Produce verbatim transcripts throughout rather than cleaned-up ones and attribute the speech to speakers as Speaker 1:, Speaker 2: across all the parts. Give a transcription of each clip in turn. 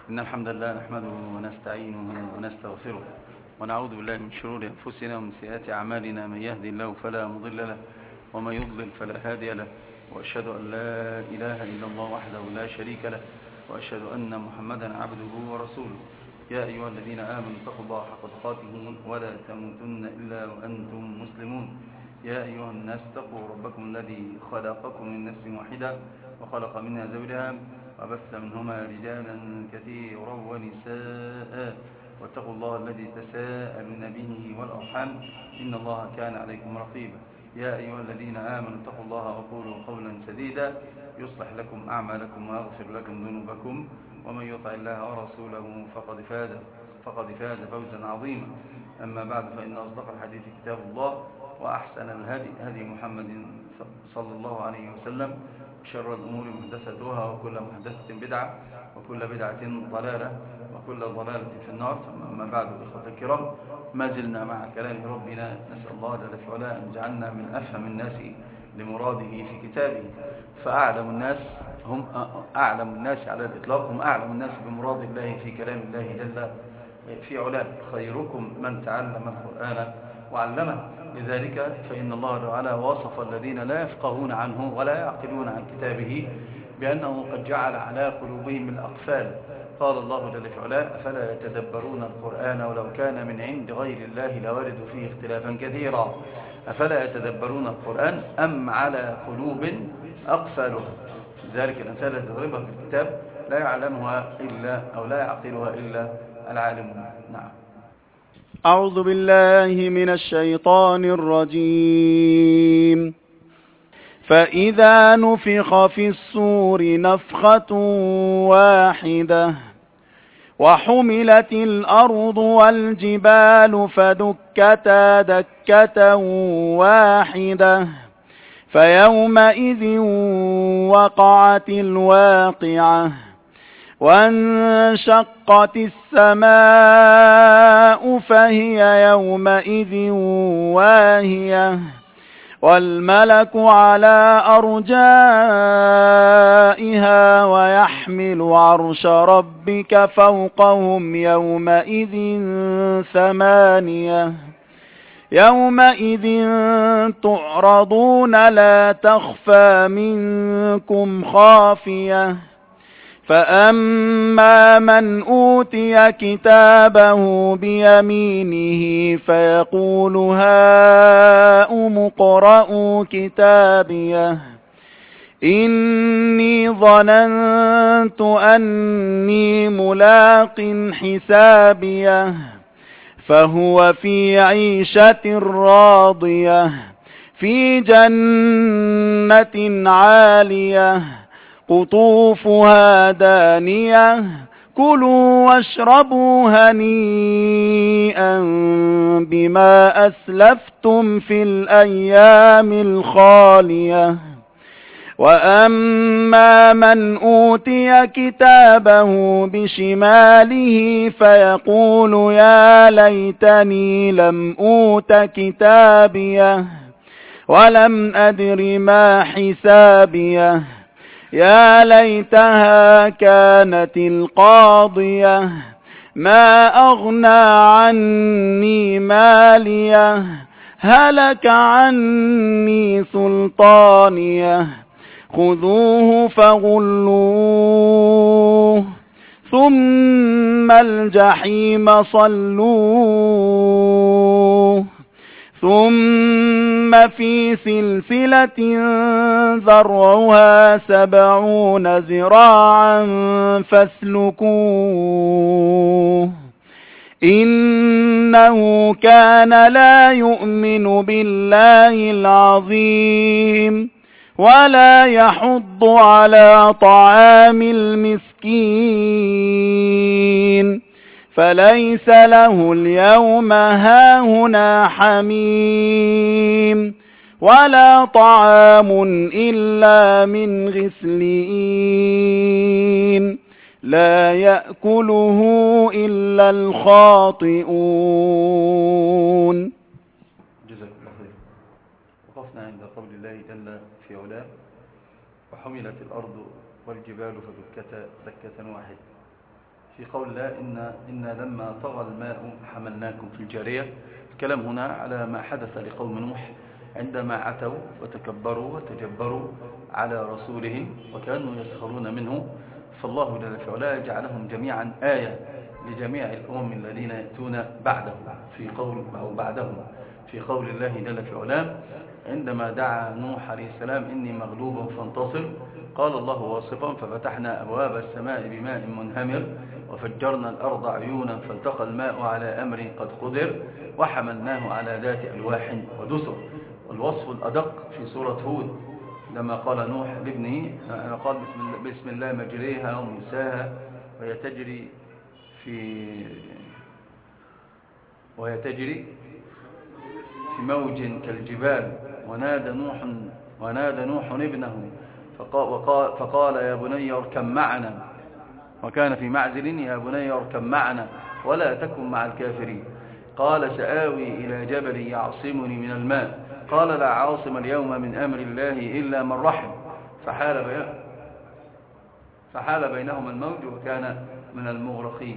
Speaker 1: إن الحمد لله نحمده ونستعينه ونستغفره ونعوذ بالله من شرور أنفسنا ومن سيئات أعمالنا. من يهدي الله فلا مضل له ومن يضلل فلا هادي له، وأشهد أن لا إله إلا الله وحده لا شريك له، وأشهد أن محمدا عبده ورسوله. يا أيها الذين آمنوا اتقوا الله حق تقاته ولا تموتن إلا وأنتم مسلمون. يا أيها الناس اتقوا ربكم الذي خلقكم من نفس واحدة وخلق منها زوجها وبث منهما رجالا كثيرا ونساء، واتقوا الله الذي تساءلون به والأرحام إن الله كان عليكم رقيبا. يا أيها الذين آمنوا اتقوا الله وقولوا قولا سديدا يصلح لكم أعمالكم ويغفر لكم ذنوبكم، ومن يطع الله ورسوله فقد فاز فقد فاز فوزا عظيما. أما بعد، فإن أصدق الحديث كتاب الله، وأحسن الهدي هدي محمد صلى الله عليه وسلم، شر الأمور محدثاتها وكل محدثة بدعة وكل بدعة ضلالة وكل ضلالة في النار. أما بعد، إخوة الكرام، ما زلنا مع كلام ربنا، نسأل الله جل وعلا أن يجعلنا من أفهم الناس لمراده في كتابه. فأعلم الناس هم أعلم الناس على الإطلاق هم أعلم الناس بمراد الله في كلام الله جل في علاه. خيركم من تعلم القرآن وعلمه. لذلك فإن الله تعالى وصف الذين لا يفقهون عنه ولا يعقلون عن كتابه بأنه قد جعل على قلوبهم الأقفال. قال الله جل وعلا: أفلا يتدبرون القرآن ولو كان من عند غير الله لوجدوا فيه اختلافا كثيرا. أفلا يتدبرون القرآن أم على قلوب أقفالها. لذلك الأمثال التي تضربها في الكتاب لا يعلمها إلا أو لا يعقلها إلا العالمون. نعم.
Speaker 2: أعوذ بالله من الشيطان الرجيم. فإذا نفخ في الصور نفخة واحدة وحملت الأرض والجبال فدكتا دكة واحدة فيومئذ وقعت الواقعة وانشقت السماء فهي يومئذ واهية والملك على أرجائها ويحمل عرش ربك فوقهم يومئذ ثمانية يومئذ تعرضون لا تخفى منكم خافية. فأما من أوتي كتابه بيمينه فيقول هاؤم اقرءوا كتابيه إني ظننت أني ملاق حسابيه فهو في عيشة راضية في جنة عالية قطوفها دانية كلوا واشربوا هنيئا بما أسلفتم في الأيام الخالية. وأما من أوتي كتابه بشماله فيقول يا ليتني لم أوت كتابيه ولم أدر ما حسابيه يا ليتها كانت القاضية ما أغنى عني ماليه هلك عني سلطانيه خذوه فغلوه ثم الجحيم صلوه ثم في سلسلة ذرعها سبعون ذراعا فاسلكوه إنه كان لا يؤمن بالله العظيم ولا يحض على طعام المسكين فليس له اليوم هاهنا حميم ولا طعام إلا من غسلين لا يأكله إلا الخاطئون.
Speaker 1: جزاك الله خير. وقفنا عند قول الله جل في علاه: وحملت الأرض والجبال فدكتا دكة واحدة. في قول الله إن, إن لما طغى الماء حملناكم في الجارية. الكلام هنا على ما حدث لقوم نوح عندما عتوا وتكبروا وتجبروا على رسولهم وكانوا يسخرون منه، فالله جل وعلا جعلهم جميعا آية لجميع الأمم الذين يأتون بعده في قول أو بعدهم في قول الله جل وعلا عندما دعا نوح عليه السلام إني مغلوب فانتصر، قال الله واصفا ففتحنا أبواب السماء بماء منهمر وفجرنا الأرض عيونا فالتقى الماء على أمر قد قدر وحملناه على ذات ألواح ودسر. والوصف الأدق في سورة هود لما قال نوح لابنه قال بسم الله مجريها ومرساها وهي تجري في وهي تجري في موج كالجبال ونادى نوح ونادى نوح ابنه فقال, فقال يا بني اركب معنا، وكان في معزل يا بني اركب معنا ولا تكن مع الكافرين. قال سآوي إلى جبل يعصمني من الماء قال لا عاصم اليوم من أمر الله إلا من رحم فحال بين فحال بينهما الموج وكان من المغرقين.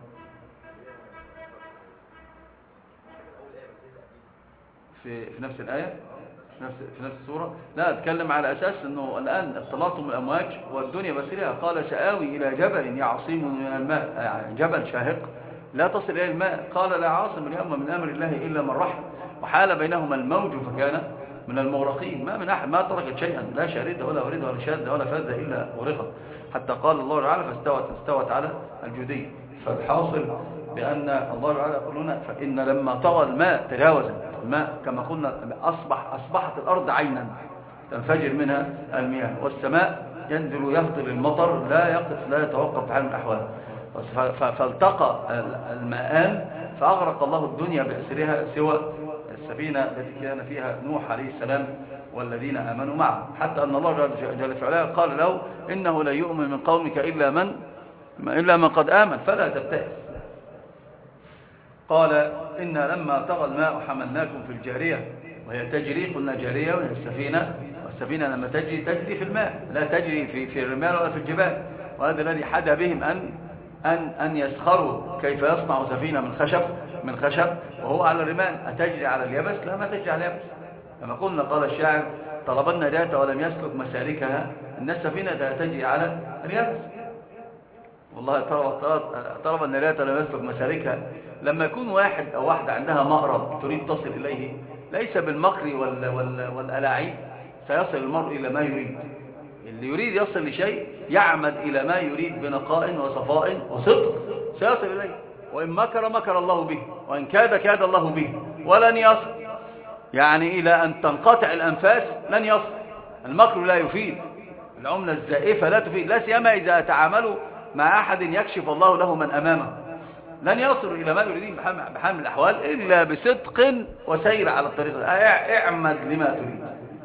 Speaker 1: في في نفس الآية في نفس في نفس السورة. لا أتكلم على أساس أنه الآن اختلاطهم الأمواج والدنيا بسيرها. قال سآوي إلى جبل يعصمني من الماء، يعني جبل شاهق لا تصل إليه الماء. قال لا عاصم اليوم من أمر الله إلا من رحم وحال بينهما الموج فكان من المغرقين. ما من أحد ما تركت شيئا لا شارده ولا ورده ولا شاذة ولا فاذة إلا غرقت، حتى قال الله تعالى فاستوت استوت على الجودية. فالحاصل بأن الله تعالى يقول لنا فإن لما طغى الماء تجاوز الماء كما قلنا أصبح أصبحت الأرض عينا تنفجر منها المياه، والسماء ينزل يهطل المطر لا يقف لا يتوقف في حال من الأحوال. فالتقى الماءان فأغرق الله الدنيا بأسرها سوى السفينة التي كان فيها نوح عليه السلام والذين آمنوا معه، حتى أن الله جل وعلا قال له إنه لا يؤمن من قومك إلا من إلا من قد آمن فلا تبتئس. قال إن لما طغى الماء حملناكم في الجارية وهي تجري، قلنا جارية وهي السفينة، والسفينة لما تجري تجري في الماء لا تجري في في الرمال ولا في الجبال. وهذا الذي حدا بهم أن أن أن يسخروا كيف يصنع سفينة من خشب من خشب وهو على الرمال، أتجري على اليبس؟ لا ما تجري على اليبس. كما قلنا قال الشاعر طلب النجاة ولم يسلك مسالكها إن السفينة تجري على اليبس. والله طلب النجاة ولم يسلك مسالكها. لما يكون واحد أو واحدة عندها مأرب تريد تصل إليه ليس بالمكر وال وال والألاعيب سيصل المرء إلى ما يريد. اللي يريد يصل لشيء يعمد إلى ما يريد بنقاء وصفاء وصدق سيصل إليه، وإن مكر مكر الله به وإن كاد كاد الله به ولن يصل، يعني إلى أن تنقطع الأنفاس لن يصل. المكر لا يفيد، العملة الزائفة لا تفيد، لا سيما إذا تعاملوا مع أحد يكشف الله له من أمامه. لن يصلوا إلى ما يريدين بحال من الأحوال إلا بصدق وسير على الطريق. اعمد لما تريد،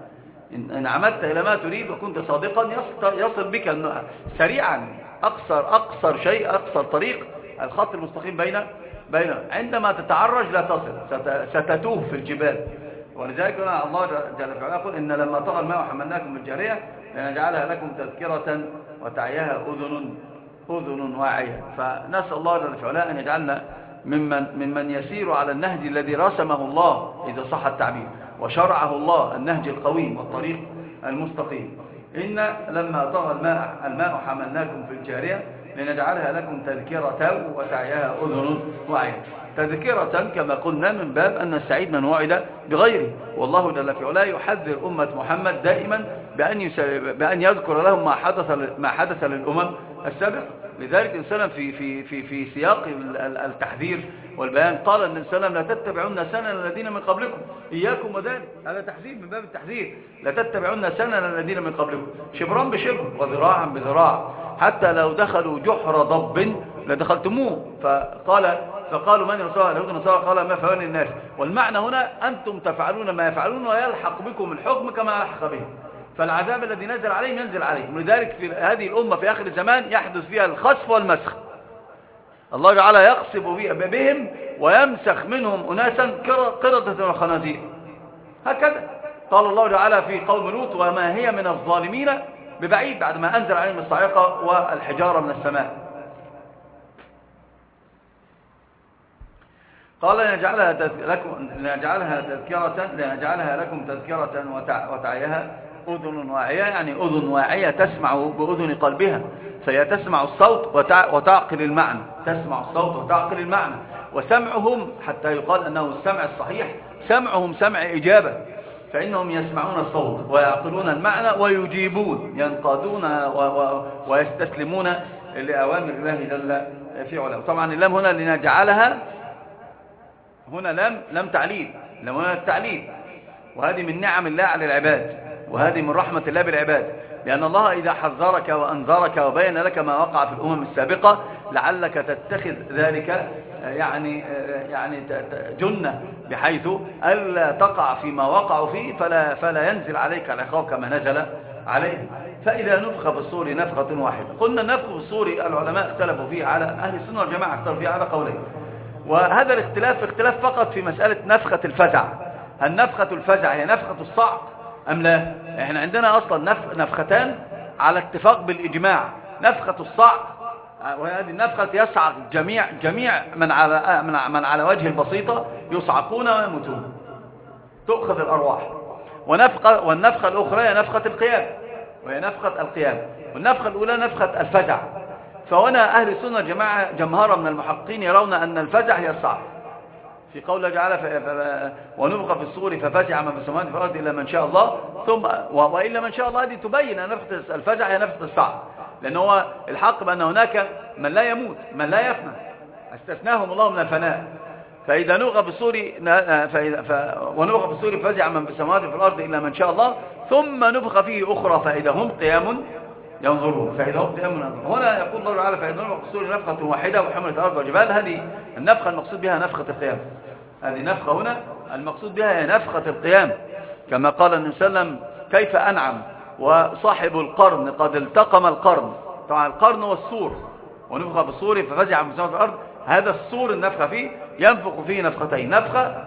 Speaker 1: إن عمدت إلى ما تريد وكنت صادقا يصل بك سريعا أقصر أقصر شيء أقصر طريق الخط المستقيم بين بين عندما تتعرج لا تصل، ستتوه في الجبال. ولذلك الله جل وعلا يقول إن لما طغى الماء وحملناكم في الجارية لنجعلها لكم تذكرة وتعيها أذن أذن واعية. فنسأل الله جل وعلا أن يجعلنا ممن ممن يسير على النهج الذي رسمه الله إذا صح التعبير وشرعه الله، النهج القويم والطريق المستقيم. إن لما طغى الماء الماء حملناكم في الجارية لنجعلها لكم تذكرة وتعيها أذن واعية. تذكرة كما قلنا من باب أن السعيد من وعد بغيره، والله جل وعلا يحذر أمة محمد دائما بأن بأن يذكر لهم ما حدث ما حدث للأمم السابقة. لذلك الإنسان في في في في سياق التحذير والبيان قال أن الإنسان لا تتبعون سنن الذين من قبلكم إياكم وذلك. هذا تحذير من باب التحذير، لا تتبعون سنن الذين من قبلكم شبرا بشبر وذراعا بذراع حتى لو دخلوا جحر ضب لدخلتموه. فقال فقالوا من رسول الله قال ما فعل الناس. والمعنى هنا أنتم تفعلون ما يفعلون ويلحق بكم الحكم كما لحق بهم، فالعذاب الذي نزل عليهم ينزل عليهم. ولذلك في هذه الأمة في آخر الزمان يحدث فيها الخسف والمسخ، الله تعالى يقصف بهم ويمسخ منهم أناسا قردة وخنازير. هكذا قال الله تعالى في قوم لوط وما هي من الظالمين ببعيد بعد ما أنزل عليهم الصاعقة والحجارة من السماء. قال لنجعلها لكم لنجعلها تذكرة لنجعلها لكم تذكرة وتعيها أذن واعية، يعني أذن واعية تسمع بأذن قلبها، فهي تسمع الصوت وتعقل المعنى، تسمع الصوت وتعقل المعنى. وسمعهم حتى يقال أنه السمع الصحيح سمعهم سمع إجابة، فإنهم يسمعون الصوت ويعقلون المعنى ويجيبون، ينقادون ويستسلمون لأوامر الله جل في علاه. طبعا اللام هنا لنجعلها، هنا لام لم تعليل، لام هنا التعليل، وهذه من نعم الله على العباد، وهذه من رحمة الله بالعباد، لأن الله إذا حذرك وأنذرك وبين لك ما وقع في الأمم السابقة لعلك تتخذ ذلك يعني يعني جنة، بحيث ألا تقع فيما وقعوا فيه، فلا فلا ينزل عليك العقاب كما نزل عليه. فإذا نفخ في الصور نفخة واحدة. قلنا النفخ في الصور العلماء اختلفوا فيه على أهل السنة والجماعة اختلفوا فيه على قولين، وهذا الاختلاف اختلاف فقط في مسألة نفخة الفزع. هل نفخة الفزع هي نفخة الصعق أم لا؟ احنا عندنا أصلا نف... نفختان على اتفاق بالإجماع، نفخة الصعق وهذه النفخة يصعق جميع جميع من على من على وجه البسيطة يصعقون ويموتون، تؤخذ الأرواح. ونفخة والنفخة الأخرى هي نفخة القيام، وهي نفخة القيام. والنفخة الأولى نفخة الفزع. فهنا أهل السنة جماعة جمهرة من المحققين يرون أن الفزع هي الصعق، في قول جعل ف... ف... ونفخ في الصور ففزع من في السماوات في الأرض إلا من شاء الله، ثم و... وإلا من شاء الله هذه تبين أن نفخة الفزع هي نفخة الصعق، لأن هو الحق بأن هناك من لا يموت من لا يفنى، استثناهم الله من الفناء. فإذا نفخ في الصور فإذا... ف... ونفخ في الصور فزع من في السماوات في الأرض إلا من شاء الله، ثم نفخ فيه أخرى فإذا هم قيام ينظرون، فإذا هم قيام ينظرون. هنا يقول الله تعالى فإذا نفخ في الصور نفخة واحدة وحملت الأرض والجبال. هذه النفخة المقصود بها نفخة القيام، هذه نفخة هنا المقصود بها هي نفخة القيام، كما قال النبي صلى الله عليه وسلم كيف أنعم وصاحب القرن قد التقم القرن. طبعا القرن هو السور، ونفخ بالصور ففزع من السماوات والأرض، هذا السور النفخة فيه ينفخ فيه نفختين، نفخة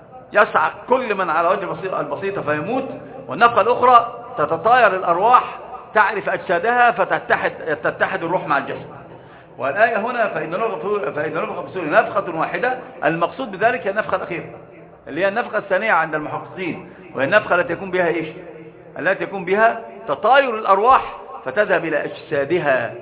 Speaker 1: يصعق كل من على وجه البسيطة فيموت، والنفخة الأخرى تتطاير الأرواح تعرف أجسادها فتتحد تتحد الروح مع الجسد. والآية هنا فإذا نفخ في الصور نفخة واحدة، المقصود بذلك هي النفخة الأخيرة اللي هي النفخة الثانية عند المحققين، وهي النفخة التي يكون بها إيش؟ التي يكون بها تطاير الأرواح فتذهب إلى أجسادها.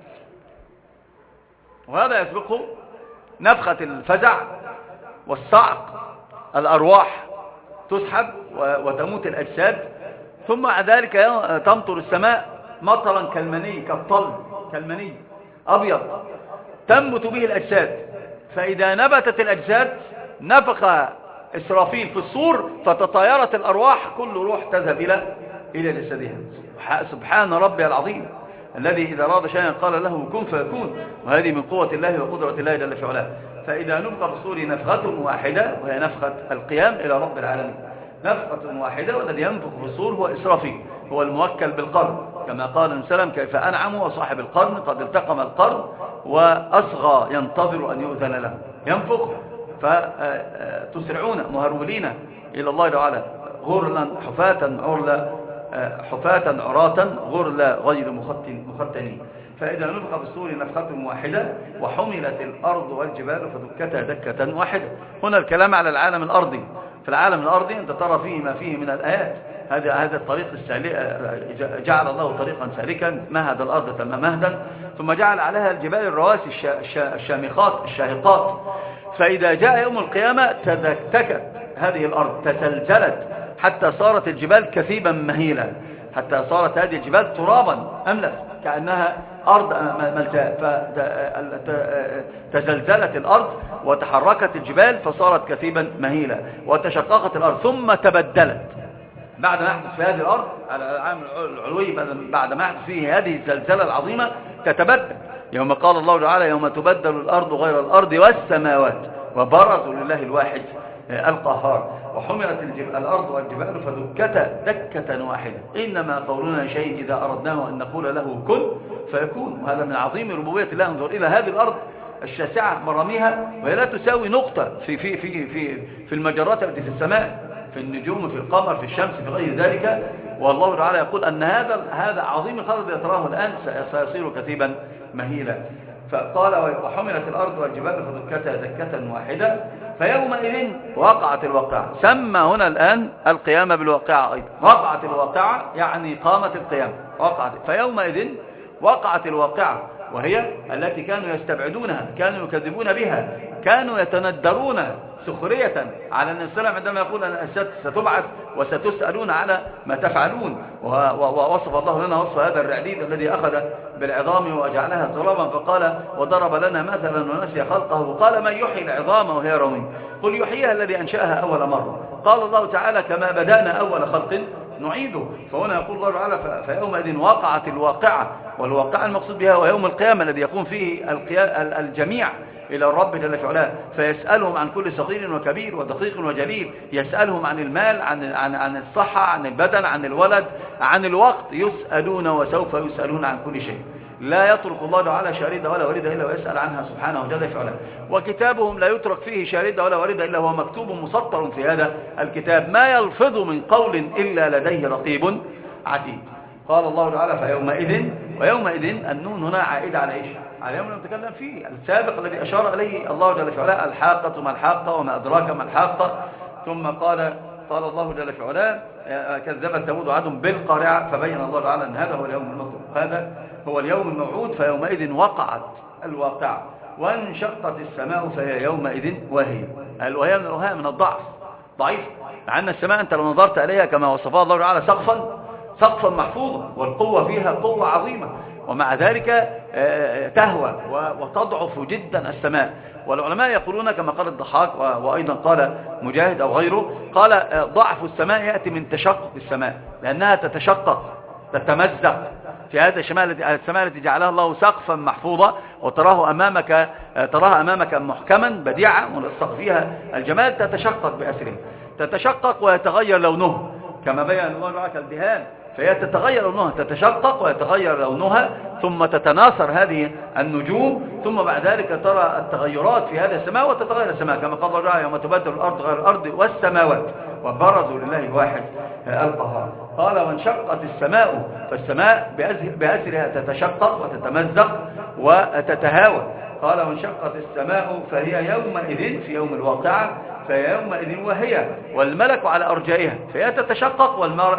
Speaker 1: وهذا يسبقه نفخة الفزع والصعق، الأرواح تسحب وتموت الأجساد، ثم بعد ذلك تمطر السماء مطرا كالمني، كالطل كالمني أبيض تنبت به الأجساد. فإذا نبتت الأجساد نفخ إسرافيل في الصور فتطايرت الأرواح، كل روح تذهب إلى إلى جسدها. سبحان ربي العظيم الذي إذا أراد شيئا قال له كن فيكون، وهذه من قوة الله وقدرة الله جل في علاه. فإذا نفخ في الصور نفخة واحدة وهي نفخة القيام إلى رب العالمين، نفخة واحدة، والذي ينفخ في الصور هو إسرافيل، هو الموكل بالقرن، كما قال النبي صلى الله عليه وسلم كيف أنعم وصاحب القرن قد التقم القرن وأصغى ينتظر أن يؤذن له، ينفخ فتسرعون مهرولين إلى الله تعالى غرلا حفاة عرلا حفاة عراة غرلا غير مختنين. فإذا نفخ في الصور نفخة واحدة وحملت الأرض والجبال فدكتا دكة واحدة. هنا الكلام على العالم الأرضي. في العالم الأرضي أنت ترى فيه ما فيه من الآيات، هذا هذا الطريق السالك، جعل الله طريقا سالكا مهد الأرض تم مهدا، ثم جعل عليها الجبال الرواسي الشامخات الشاهقات. فإذا جاء يوم القيامة تدكتكت هذه الأرض، تزلزلت حتى صارت الجبال كثيبا مهيلا، حتى صارت هذه الجبال ترابا أملس كأنها أرض ملجاء. فتزلزلت الأرض وتحركت الجبال فصارت كثيبا مهيلا، وتشققت الأرض ثم تبدلت بعد ما يحدث في هذه الأرض على العالم العلوي، بعد ما يحدث فيه هذه الزلزلة العظيمة تتبدل. يوم قال الله تعالى يوم تبدل الأرض غير الأرض والسماوات وبرزوا لله الواحد القهار وحملت الأرض والجبال فدكتا دكة واحدة. إنما قولنا شيء إذا أردناه أن نقول له كن فيكون. وهذا من عظيم ربوبية الله. انظر إلى هذه الأرض الشاسعة مراميها وهي لا تساوي نقطة في في في في في المجرات التي في السماء، في النجوم، في القمر، في الشمس، في غير ذلك. والله تعالى يقول أن هذا هذا عظيم الخلق الذي تراه الآن سيصير كثيبا مهيلا. فقال وحملت الأرض والجبال فدكتا دكة واحدة فيومئذ وقعت الواقعة. سمى هنا الآن القيامة بالواقعة أيضا. وقعت الواقعة يعني قامت القيامة وقعت. فيومئذ وقعت الواقعة، وهي التي كانوا يستبعدونها، كانوا يكذبون بها، كانوا يتندرون سخرية على النبي صلى الله عليه وسلم عندما يقول أن ستبعث وستسألون على ما تفعلون. ووصف الله لنا وصف هذا الرعديد الذي أخذ بالعظام وجعلها ترابا فقال وضرب لنا مثلا ونسي خلقه قال من يحيي العظام وهي رميم قل يحييها الذي أنشأها أول مرة. قال الله تعالى كما بدأنا أول خلق نعيده. فهنا يقول الله تعالى فيومئذ وقعت الواقعة، والواقعة المقصود بها ويوم القيامة الذي يقوم فيه الجميع إلى الرب جل في علاه، فيسألهم عن كل صغير وكبير ودقيق وجليل، يسألهم عن المال، عن عن عن الصحة، عن البدن، عن الولد، عن الوقت، يسألون وسوف يسألون عن كل شيء. لا يترك الله تعالى شاردة ولا واردة إلا ويسأل عنها سبحانه جل في علاه. وكتابهم لا يترك فيه شاردة ولا واردة إلا هو مكتوب مسطر في هذا الكتاب، ما يلفظ من قول إلا لديه رقيب عتيد. قال الله تعالى فيومئذ، ويومئذ النون هنا عائدة على إيش؟ على يوم نتكلم فيه السابق الذي أشار إليه الله جل في علاه الحاقة ما الحاقة وما أدراك ما الحاقة. ثم قال قال الله جل في علاه كذبت ثمود وعاد بالقارعة، فبين الله تعالى أن هذا هو اليوم المطلوب، هذا هو اليوم الموعود. فيومئذ وقعت الواقعة وانشقت السماء فهي يومئذ واهية. الوهية من الوهية من الضعف، ضعيف، لأن السماء أنت لو نظرت إليها كما وصفها الله تعالى سقفا سقفا محفوظا، والقوة فيها قوة عظيمة، ومع ذلك تهوى وتضعف جدا السماء. والعلماء يقولون كما قال الضحاك وأيضا قال مجاهد أو غيره، قال ضعف السماء يأتي من تشقق السماء، لأنها تتشقق تتمزق في هذا السماء التي جعلها الله سقفا محفوظا، وتراه أمامك تراها أمامك محكما بديعا ملصق فيها الجمال، تتشقق بأسره، تتشقق ويتغير لونه كما بين الله تعالى كالدهان، فهي تتغير لونها، تتشقق ويتغير لونها، ثم تتناثر هذه النجوم، ثم بعد ذلك ترى التغيرات في هذه السماء وتتغير السماء كما قال الله تعالى يوم تبدل الأرض غير الأرض والسماوات وبرزوا لله الواحد القهار. قال وانشقت السماء، فالسماء بأسرها تتشقق وتتمزق وتتهاوى. قال وانشقت السماء فهي يومئذ في يوم الواقعة فهي يومئذ وهي والملك على أرجائها، فهي تتشقق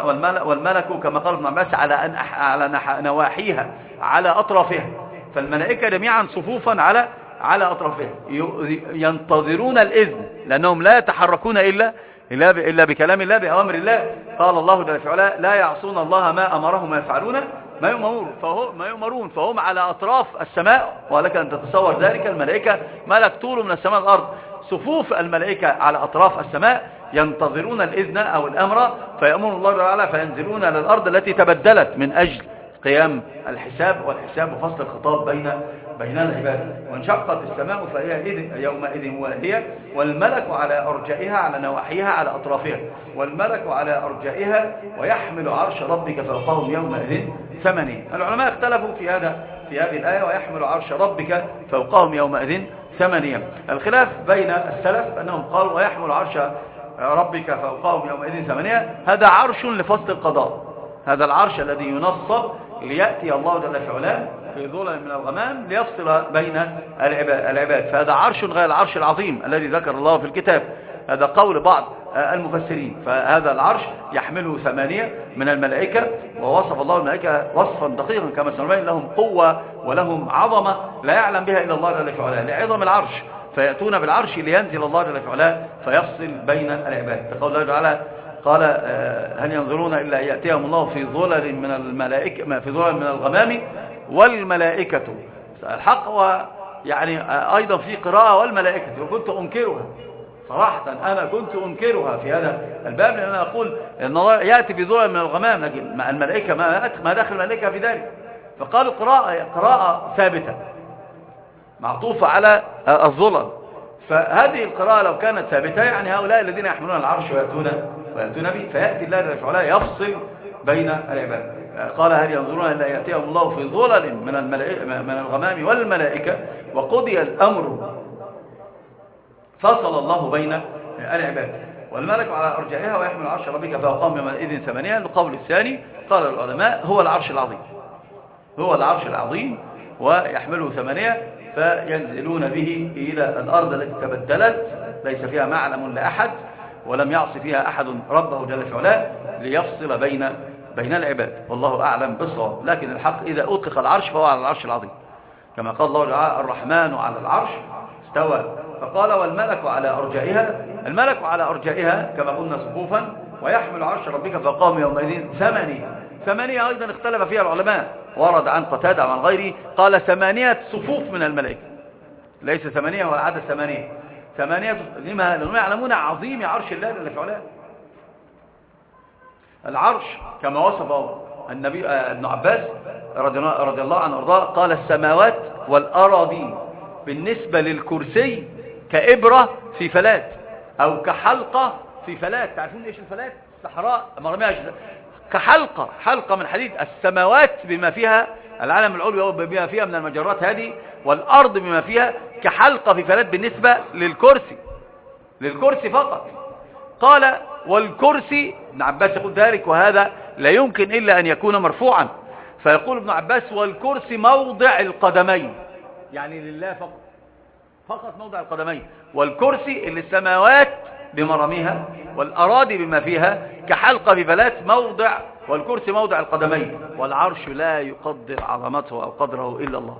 Speaker 1: والملك كما قال ابن عباس على على نواحيها على أطرافها، فالملائكة جميعا صفوفا على على أطرافها ينتظرون الإذن، لأنهم لا يتحركون إلا إلا بكلام الله بأوامر الله. قال الله جل وعلا لا يعصون الله ما أمرهم ويفعلون ما يؤمرون، فهم ما يؤمرون فهم على أطراف السماء، ولك أن تتصور ذلك. الملائكة ملك طول من السماء الأرض، صفوف الملائكة على أطراف السماء ينتظرون الإذن أو الأمر، فيأمر الله تعالى فينزلون على الأرض التي تبدلت من أجل قيام الحساب والحساب وفصل الخطاب بين بين العباد. وانشقت السماء فهي يومئذ واهية والملك على أرجائها على نواحيها على أطرافها، والملك على أرجائها ويحمل عرش ربك فوقهم يومئذ ثمانية. العلماء اختلفوا في هذا في هذه الآية ويحمل عرش ربك فوقهم يومئذ ثمانية. الخلاف بين السلف أنهم قالوا ويحمل عرش ربك فوقهم يومئذ ثمانية، هذا عرش لفصل القضاء، هذا العرش الذي ينصب ليأتي الله جل في علاه في ظلل من الغمام ليفصل بين العباد، فهذا عرش غير العرش العظيم الذي ذكر الله في الكتاب. هذا قول بعض المفسرين. فهذا العرش يحمله ثمانية من الملائكة، ووصف الله الملائكة وصفا دقيقا كما سنبين لهم قوة ولهم عظمة لا يعلم بها إلا الله جل في علاه لعظم العرش، فيأتون بالعرش لينزل الله جل في علاه فيفصل بين العباد. تقول الله تعالى قال هل ينظرون إلا أن يأتيهم الله في ظلل من الملائكة في ظلل من الغمام والملائكة الحق. ويعني أيضا في قراءة والملائكة، وكنت أنكرها صراحة، أنا كنت أنكرها في هذا الباب، لأن أنا أقول أن الله يأتي في ظلل من الغمام، لكن مع الملائكة ما داخل الملائكة في ذلك. فقالوا قراءة قراءة ثابتة معطوفة على الظلل، فهذه القراءة لو كانت ثابتة يعني هؤلاء الذين يحملون العرش ويأتون ويأتون به، فيأتي الله جل وعلا يفصل بين العباد. قال هل ينظرون إلا يأتيهم الله في ظلل من الملائكة من الغمام والملائكة وقضي الأمر فصل الله بين العباد. والملك على أرجائها ويحمل عرش ربك فوقهم يومئذ ثمانية. القول الثاني قال العلماء هو العرش العظيم، هو العرش العظيم ويحمله ثمانية، فينزلون به إلى الأرض التي تبدلت ليس فيها معلم لأحد، ولم يعص فيها أحد ربه جل في علاه، ليفصل بين بين العباد. والله أعلم بالصواب. لكن الحق إذا أطلق العرش فهو على العرش العظيم، كما قال الله تعالى الرحمن على العرش استوى، فقال والملك على أرجائها. الملك على أرجائها كما قلنا صفوفا، ويحمل عرش ربك فوقهم يومئذ ثمانية. ثمانية أيضا اختلف فيها العلماء، ورد عن قتادة عن غيره قال ثمانية صفوف من الملائكة، ليس ثمانية ولا عدد ثمانية. ثمانية لما لأنهم يعلمون عظيم عرش الله جل في علاه. العرش كما وصفه النبي ابن عباس رضي الله عنه وارضاه قال السماوات والأراضين بالنسبة للكرسي كإبرة في فلات، أو كحلقة في فلات. تعرفون إيش الفلات؟ صحراء مرمية كحلقة، حلقة من حديد. السماوات بما فيها العالم العلوي بما فيها من المجرات هذه، والأرض بما فيها كحلقة في فلات بالنسبة للكرسي، للكرسي فقط. قال والكرسي، ابن عباس يقول ذلك، وهذا لا يمكن إلا أن يكون مرفوعا، فيقول ابن عباس والكرسي موضع القدمين، يعني لله فقط، فقط موضع القدمين. والكرسي اللي السماوات بمراميها والأراضي بما فيها كحلقة في فلات موضع، والكرسي موضع القدمين. والعرش لا يقدر عظمته أو قدره إلا الله.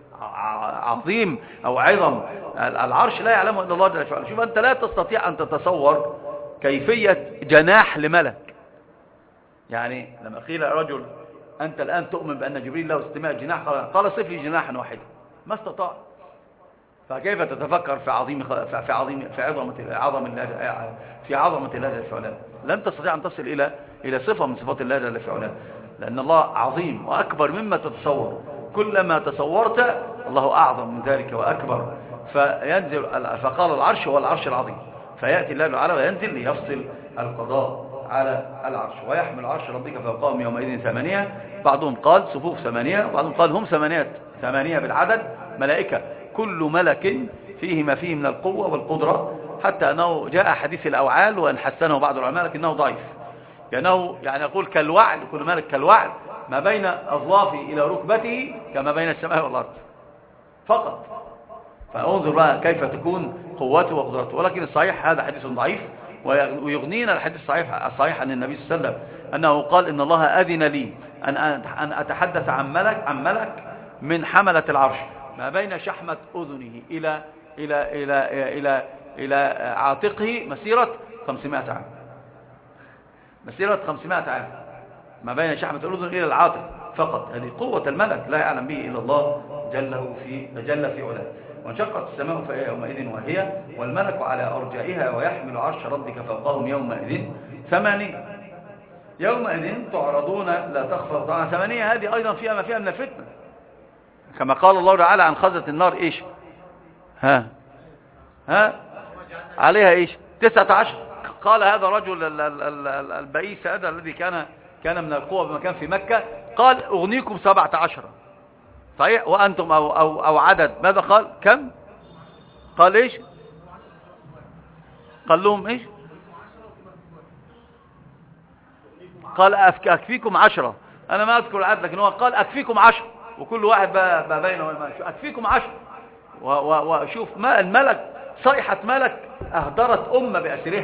Speaker 1: عظيم أو عظم العرش لا يعلمه إلا الله جل وعلا. شوف أنت لا تستطيع أن تتصور كيفية جناح لملك. يعني لما قيل رجل أنت الآن تؤمن بأن جبريل له ستمائة جناح، قال صف لي جناحا واحدا، ما استطاع. فكيف تتفكر في عظيم في عظيم في عظمة عظم الله في عظمة الله جل وعلا؟ لن تستطيع أن تصل إلى إلى صفة من صفات الله جل وعلا، لأن الله عظيم وأكبر مما تتصور. كلما تصورت الله أعظم من ذلك وأكبر. فينزل، فقال العرش هو العرش العظيم، فيأتي الله تعالى وينزل ليفصل القضاء على العرش. ويحمل عرش ربك فوقهم يومئذ ثمانية. بعضهم قال صفوف ثمانية، وبعضهم قال هم ثمانية ثمانية بالعدد ملائكة، كل ملك فيه ما فيه من القوة والقدرة، حتى أنه جاء حديث الأوعال وأن حسنه بعض العلماء لكنه ضعيف، لأنه يعني يقول كالوعل، كل ملك كالوعل ما بين أظلافه إلى ركبته كما بين السماء والأرض فقط. فانظر بقى كيف تكون قوته وقدرته. ولكن الصحيح هذا حديث ضعيف، ويغنينا الحديث الصحيح الصحيح عن النبي صلى الله عليه وسلم أنه قال إن الله أذن لي أن أن أتحدث عن ملك عن ملك من حملة العرش ما بين شحمة أذنه إلى إلى إلى إلى إلى عاتقه مسيرة خمسمائة عام، مسيرة خمسمائة عام ما بين شحمة الأذن إلى العاتق فقط. هذه قوة الملك لا يعلم به إلا الله جل في جل في علاه. وانشقت السماء فهي يومئذ وهي، والملك على أرجائها، ويحمل عرش ربك فوقهم يومئذ ثمانية. يومئذ تعرضون لا تخفى طبعا ثمانية، هذه أيضا فيها ما فيها من الفتنة، كما قال الله تعالى عن خزنة النار إيش؟ ها ها عليها إيش؟ تسعة عشر. قال هذا رجل البئيس هذا الذي كان كان من القوة بمكان في مكة، قال أغنيكم سبعة عشر صحيح، وأنتم أو, أو, أو عدد ماذا قال؟ كم؟ قال إيش؟ قال لهم إيش؟ قال أكفيكم عشرة. أنا ما أذكر العدد، لكن هو قال أكفيكم عشرة، وكل واحد بقى بينه وبين أكفيكم عشرة. وشوف ما الملك، صيحة ملك أهدرت أمة بأسرها،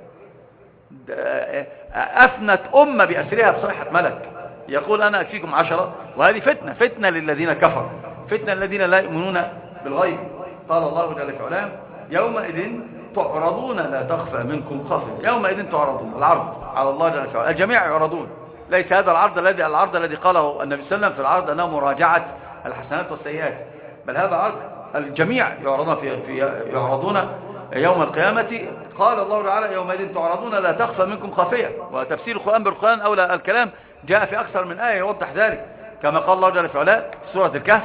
Speaker 1: أفنت أمة بأسرها بصيحة ملك يقول أنا أكفيكم عشرة. وهذه فتنة، فتنة للذين كفروا، فتنة الذين لا يؤمنون بالغيب. قال الله جل وعلا يومئذ تعرضون لا تخفى منكم خافية. يومئذ تعرضون، العرض على الله جل وعلا، الجميع يعرضون. ليس هذا العرض الذي العرض الذي قاله النبي صلى الله عليه وسلم في العرض أنه مراجعة الحسنات والسيئات، بل هذا عرض الجميع يعرضون في, في يعرضون يوم القيامة. قال الله تعالى يومئذ تعرضون لا تخفى منكم خافية. وتفسير القرآن بالقرآن أولى الكلام جاء في أكثر من آية يوضح ذلك، كما قال الله جل وعلا في سورة الكهف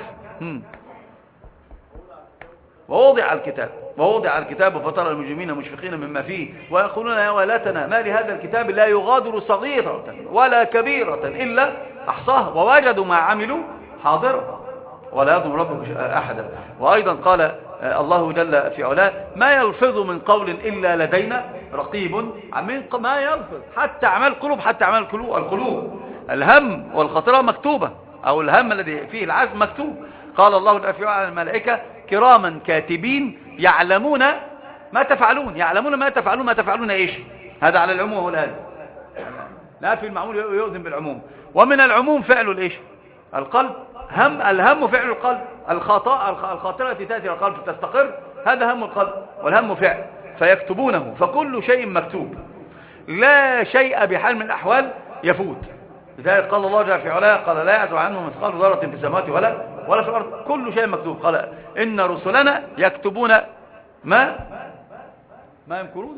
Speaker 1: ووضع الكتاب ووضع الكتاب فترى المجرمين مشفقين مما فيه ويقولون يا ويلتنا ما لهذا الكتاب لا يغادر صغيرة ولا كبيرة إلا أحصاها ووجدوا ما عملوا حاضرا ولا يظلم ربك أحدا. وأيضا قال الله جل في علاه ما يلفظ من قول إلا لدينا رقيب. ما يلفظ حتى أعمال القلوب، حتى أعمال القلوب الهم والخطيرة مكتوبة، أو الهم الذي فيه العزم مكتوب. قال الله جل في علاه الملائكة كراما كاتبين يعلمون ما تفعلون، يعلمون ما تفعلون، ما تفعلون إيش؟ هذا على العموم وهو الآن لا في المعمول يؤذن بالعموم. ومن العموم فعل الإيش؟ القلب. هم الهم فعل القلب، الخطأ الخاطرة التي تأتي القلب تستقر، هذا هم القلب، والهم فعل، فيكتبونه، فكل شيء مكتوب، لا شيء بحال من الأحوال يفوت. لذلك قال الله جل في علاه قال لا يعزو عنه مثقال ذرة في السماوات ولا ولا في الأرض، كل شيء مكتوب. قال إن رسلنا يكتبون ما ما يمكرون.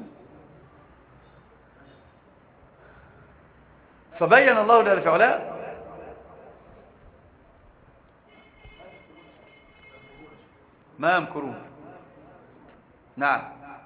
Speaker 1: فبين الله جل في علاه ما يمكرون. نعم.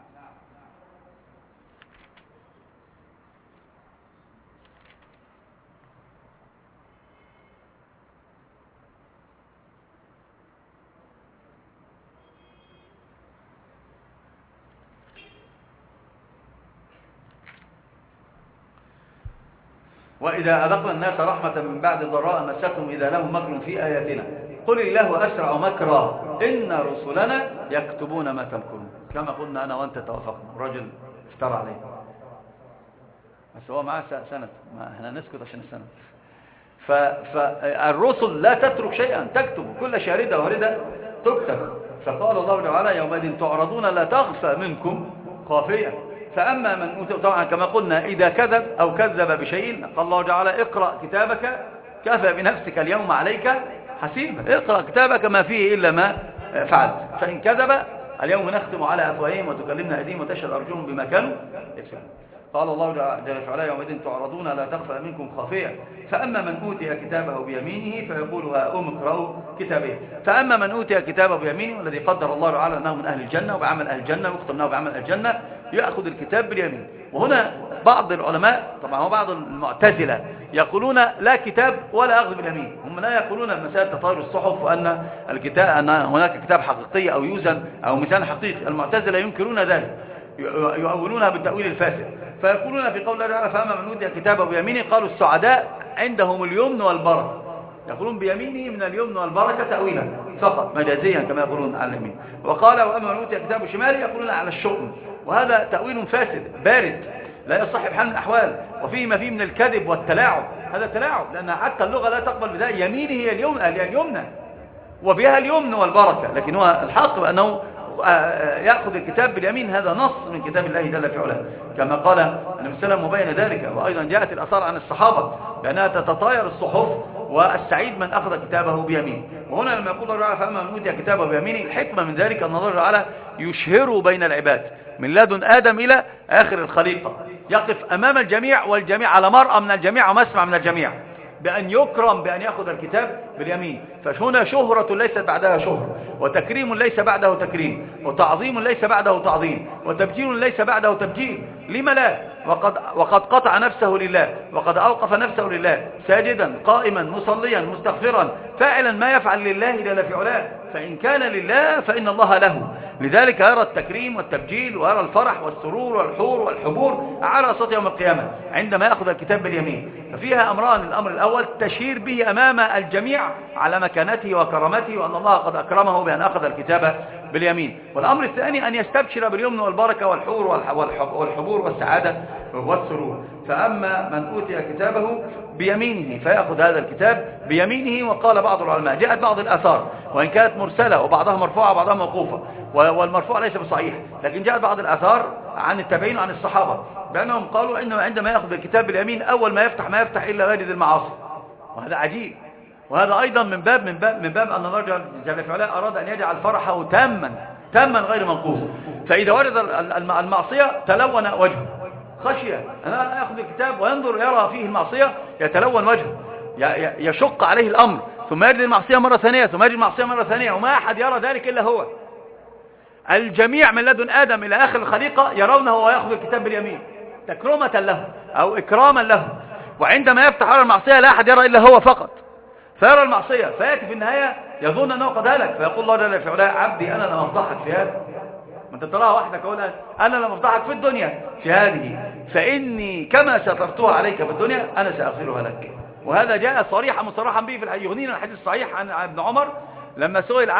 Speaker 1: وإذا أذقنا الناس رحمة من بعد ضراء مستهم إذا لهم مكر في آياتنا قل الله أسرع مكرا إن رسلنا يكتبون ما تمكرون. كما قلنا أنا وأنت توافقنا، رجل افترى عليه بس هو معاه سند، ما احنا نسكت عشان السند. فالرسل لا تترك شيئا، تكتب كل شاردة واردة تكتب. فقال الله تعالى يومئذ تعرضون لا تخفى منكم خافية. فأما من أوتي، طبعا كما قلنا إذا كذب أو كذب بشيء قال الله تعالى اقرأ كتابك كفى بنفسك اليوم عليك حسيبا، اقرأ كتابك ما فيه إلا ما فعلت. فإن كذب اليوم نختم على أفواههم وتكلمنا أيديهم وتشهد أرجلهم بما كانوا يكسبون. قال الله جل وعلا يومئذ تعرضون لا تخفى منكم خافية. فأما من أوتي كتابه بيمينه فيقول هاؤم اقرأوا كتابه. فأما من أوتي كتابه بيمينه الذي قدر الله تعالى أنه من أهل الجنة وبعمل أهل الجنة ويختم له بعمل أهل الجنة يأخذ الكتاب باليمين. وهنا بعض العلماء طبعا وبعض المعتزلة يقولون لا كتاب ولا أخذ باليمين. هم لا يقولون مسألة تطاير الصحف وأن الكتاب أن هناك كتاب حقيقي أو يوزن أو ميزان حقيقي. المعتزلة ينكرون ذلك، يؤولونها بالتأويل الفاسد. فيقولون في قول الله تعالى فأما من أوتي كتابه بيمينه قالوا السعداء عندهم اليمن والبركة، يقولون بيمينه من اليمن والبركة تأويلا فقط مجازيا كما يقولون على اليمين. وقال وأما من أوتي كتابه شماله يقولون على الشؤم، وهذا تأويل فاسد بارد لا يصح بحال من الأحوال، وفيه ما فيه من الكذب والتلاعب. هذا تلاعب لأن حتى اللغة لا تقبل بذلك. يمينه هي اليمن اليمنى وبها اليمن والبركة، لكن هو الحق بأنه يأخذ الكتاب باليمين. هذا نص من كتاب الله جل في علاه كما قال النبي صلى الله عليه وسلم مبين ذلك. وأيضا جاءت الآثار عن الصحابة بأنها تتطاير الصحف والسعيد من أخذ كتابه بيمينه. وهنا لما يقول الله تعالى فأما من أوتي كتابه بيمينه الحكمة من ذلك أن الله تعالى يشهر بين العباد من لدن آدم إلى آخر الخليقة، يقف أمام الجميع والجميع على مرأى من الجميع ومسمع من الجميع بأن يكرم بأن يأخذ الكتاب باليمين. فهنا شهرة ليست بعدها شهرة، وتكريم ليس بعده تكريم، وتعظيم ليس بعده تعظيم، وتبجيل ليس بعده تبجيل. لما لا؟ وقد, وقد قطع نفسه لله، وقد أوقف نفسه لله ساجدا قائما مصليا مستغفرا فاعلا ما يفعل لله جل في علاه. فإن كان لله فإن الله له. لذلك يرى التكريم والتبجيل ويرى الفرح والسرور والحور والحبور على صوت يوم القيامة عندما يأخذ الكتاب باليمين. ففيها أمران: الأمر الأول تشير به أمام الجميع على مكانته وكرامته وأن الله قد أكرمه بأن أخذ الكتاب باليمين. والأمر الثاني أن يستبشر باليمن والبركة والحور والحبور والسعادة والسرور. فأما من أوتي كتابه بيمينه فيأخذ هذا الكتاب بيمينه. وقال بعض العلماء جاءت بعض الآثار وإن كانت مرسلة وبعضها مرفوعة وبعضها موقوفة، والمرفوع ليس بصحيح، لكن جاءت بعض الآثار عن التابعين وعن الصحابة بأنهم قالوا إنما عندما يأخذ الكتاب باليمين أول ما يفتح ما يفتح إلا واجد المعاصي. وهذا عجيب. وهذا أيضا من باب من باب من باب أن الله جل في علاه أراد أن يجعل فرحه تاما تاما غير منقوص. فإذا ورد المعصية تلون وجهه خشية أنا يأخذ الكتاب وينظر يرى فيه المعصية يتلون وجهه، يشق عليه الأمر، ثم يجد المعصية مرة ثانية، ثم يجد المعصية مرة ثانية، وما أحد يرى ذلك إلا هو. الجميع من لدن آدم إلى آخر الخليقة يرونه ويأخذ الكتاب باليمين تكرمة له أو إكراما له. وعندما يفتح على المعصية لا أحد يرى إلا هو فقط، فيرى المعصية فيأتي في النهاية يظن أنه قد هلك، فيقول الله جل في علاه عبدي أنا لم أفضحك في هذا، ما أنت تراها وحدك أقول أنا لم أفضحك في الدنيا في هذه، فإني كما سترتها عليك في الدنيا أنا سأغفرها لك. وهذا جاء صريحا مصرحا به في الحديث. يغنينا الحديث الصحيح عن ابن عمر لما سئل عن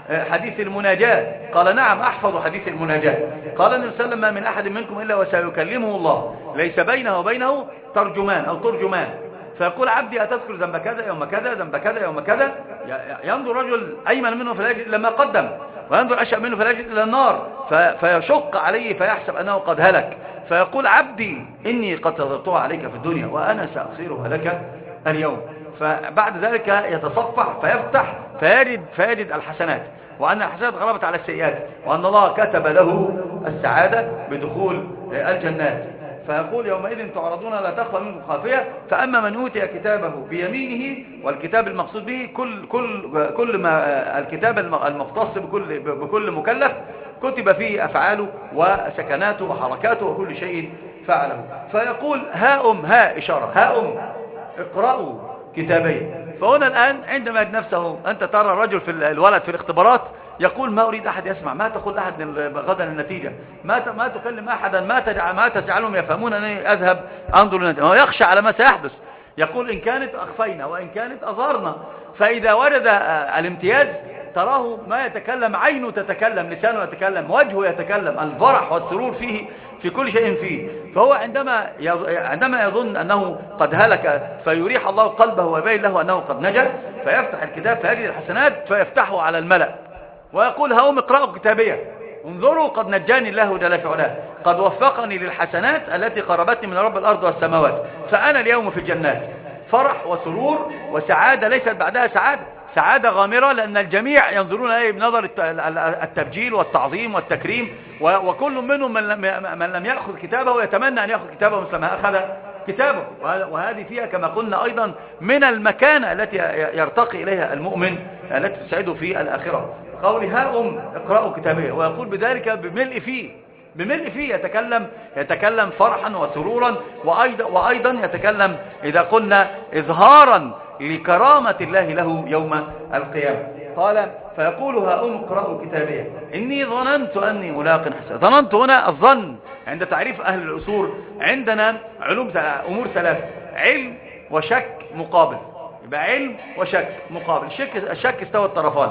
Speaker 1: حديث المناجاة؟ قال نعم أحفظ حديث المناجاة. قال النبي صلى الله عليه وسلم ما من أحد منكم إلا وسيكلمه الله ليس بينه وبينه ترجمان أو ترجمان، فيقول عبدي أتذكر ذنب كذا يوم كذا ذنب كذا يوم كذا، ينظر رجل أيمن منه فلا يجد لما قدم، وينظر أشأ منه فلا يجد إلى النار، فيشق عليه فيحسب أنه قد هلك، فيقول عبدي إني قد سترتها عليك في الدنيا وأنا سأصيرها لك اليوم. فبعد ذلك يتصفح فيفتح فيجد, فيجد الحسنات، وأن الحسنات غلبت على السيئات، وأن الله كتب له السعادة بدخول الجنات. فيقول يومئذ تعرضون لا تخفى منكم خافية، فأما من أوتي كتابه بيمينه، والكتاب المقصود به كل, كل, كل ما الكتاب المختص بكل, بكل مكلف كتب فيه أفعاله وسكناته وحركاته وكل شيء فعله. فيقول ها أم ها إشارة ها أم اقرأوا كتابين. فهنا الآن عندما يجد نفسه، أنت ترى الرجل في الولد في الاختبارات يقول ما أريد أحد يسمع، ما تقول أحد غدا النتيجة، ما ما تكلم أحدا، ما تجعل ما تجعلهم يفهمون أنني أذهب أنظر النتيجة. هو يخشى على ما سيحدث، يقول إن كانت أخفينا وإن كانت أظهرنا. فإذا ورد الامتياز تراه ما يتكلم، عينه تتكلم، لسانه يتكلم، وجهه يتكلم، الفرح والسرور فيه في كل شيء فيه. فهو عندما عندما يظن أنه قد هلك فيريح الله قلبه ويبين له أنه قد نجا، فيفتح الكتاب فيجد الحسنات فيفتحه على الملأ ويقول هاهم اقرأوا كتابية، انظروا قد نجاني الله جل في علاه، قد وفقني للحسنات التي قربتني من رب الأرض والسماوات، فأنا اليوم في الجنات. فرح وسرور وسعادة ليست بعدها سعادة، سعادة غامرة، لأن الجميع ينظرون إليه بنظر التبجيل والتعظيم والتكريم، وكل منهم من لم يأخذ كتابه يتمنى أن يأخذ كتابه مثل ما أخذ كتابه. وهذه فيها كما قلنا أيضا من المكانة التي يرتقي إليها المؤمن التي تسعده في الآخرة. قولي ها أم اقرأوا كتابه، ويقول بذلك بملء فيه بملء فيه يتكلم يتكلم فرحا وسرورا، وأيضا, وأيضا يتكلم إذا قلنا إظهارا لكرامة الله له يوم القيامة. قال فيقول ها أم اقرأوا كتابه إني ظننت أني ملاق حساب. ظننت هنا الظن عند تعريف أهل الأصول عندنا علوم أمور ثلاثة: علم وشك مقابل. يبقى علم وشك مقابل. الشك, الشك استوى الطرفان،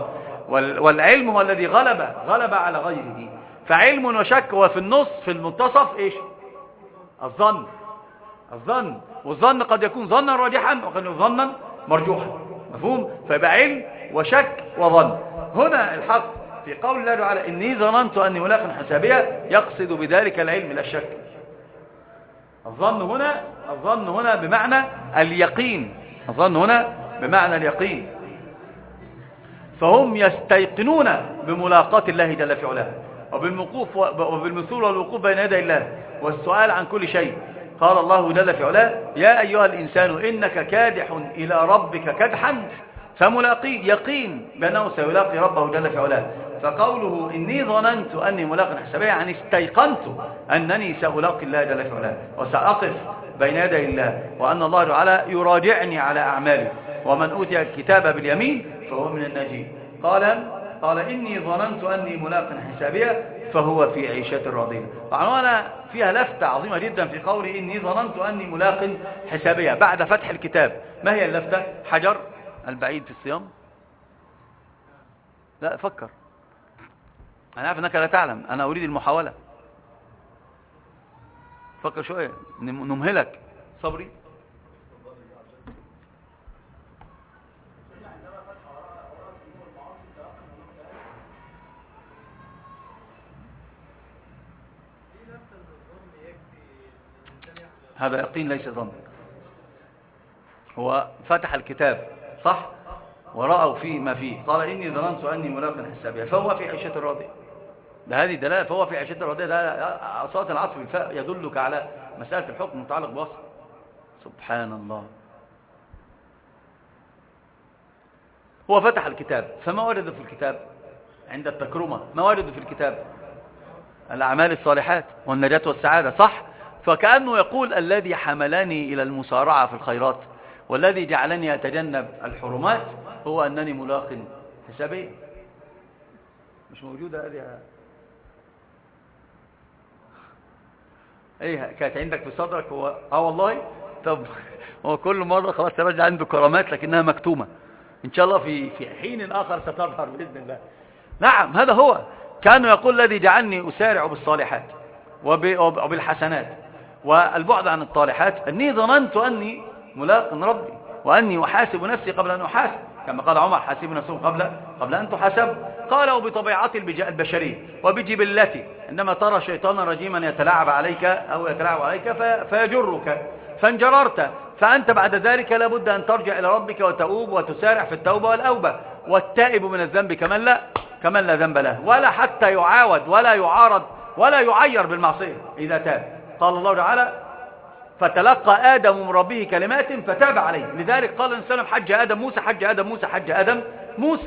Speaker 1: والعلم هو الذي غلب غلب على غيره. فعلم وشك، وفي النص في المنتصف ايش؟ الظن. الظن والظن قد يكون ظنا راجحا وقد يكون ظنا مرجوحا، مفهوم؟ فيبقى علم وشك وظن. هنا الحق في قول الله تعالى إني ظننت أني ملاق حسابية، يقصد بذلك العلم لا الشك. الظن هنا الظن هنا بمعنى اليقين، الظن هنا بمعنى اليقين. فهم يستيقنون بملاقاة الله جل في علاه، وبالوقوف وبالمثول والوقوف بين يدي الله والسؤال عن كل شيء. قال الله جل في علاه يا أيها الإنسان إنك كادح إلى ربك كدحا فملاقيه، يقين بأنه سيلاقي ربه جل في علاه. فقوله إني ظننت أني ملاق حسابية يعني استيقنت أنني سألاقي الله جل في علاه وسأقف بين يدي الله، وأن الله تعالى يراجعني على أعمالي، ومن أوتي الكتاب باليمين فهو من الناجين. قال قال إني ظننت أني ملاق حسابية فهو في عيشة راضية. طبعا فيها لفتة عظيمة جدا في قوله إني ظننت أني ملاق حسابية بعد فتح الكتاب. ما هي اللفتة؟ حجر البعيد في الصيام؟ لا فكر، أنا عارف أنك لا تعلم، أنا أريد المحاولة. فكر شوية نمهلك. صبري هذا يقين ليس ظن. هو فتح الكتاب صح ورأوا فيه ما فيه، قال إني ظننت أني ملاق حسابية فهو في عيشة راضية. ده هذه دلالة فهو في عيشة راضية، ده صوت العطف بالفاء يدلك على مسألة الحكم المتعلق بوصف. سبحان الله. هو فتح الكتاب، فما ورد في الكتاب عند التكرمة؟ ما ورد في الكتاب؟ الأعمال الصالحات والنجاة والسعادة صح؟ فكأنه يقول الذي حملني إلى المسارعة في الخيرات والذي جعلني أتجنب الحرمات هو أنني ملاق حسابي. مش موجودة هذه؟ ايه كانت عندك في صدرك؟ هو اه والله. طب هو كل مرة خلاص ترجع عنده كرامات لكنها مكتومة، ان شاء الله في في حين آخر ستظهر بإذن الله. نعم هذا هو. كانوا يقول الذي جعلني أسارع بالصالحات وبالحسنات والبعد عن الطالحات أني ظننت أني ملاق ربي وأني أحاسب نفسي قبل أن أحاسب، كما قال عمر حاسب نفسه قبل قبل أن تحاسب. قال وبطبيعتي البشرية وبجبلتي، عندما ترى شيطانا رجيما يتلاعب عليك أو يتلاعب عليك فيجرك فانجررت، فأنت بعد ذلك لابد أن ترجع إلى ربك وتؤوب وتسارع في التوبة والأوبة. والتائب من الذنب كمن لا كمن لا ذنب له، ولا حتى يعاود ولا يعارض ولا يعير بالمعصية إذا تاب. قال الله تعالى فتلقى آدم من ربه كلمات فتاب عليه. لذلك قال النبي صلى الله عليه وسلم حج آدم موسى حج آدم موسى حج آدم موسى،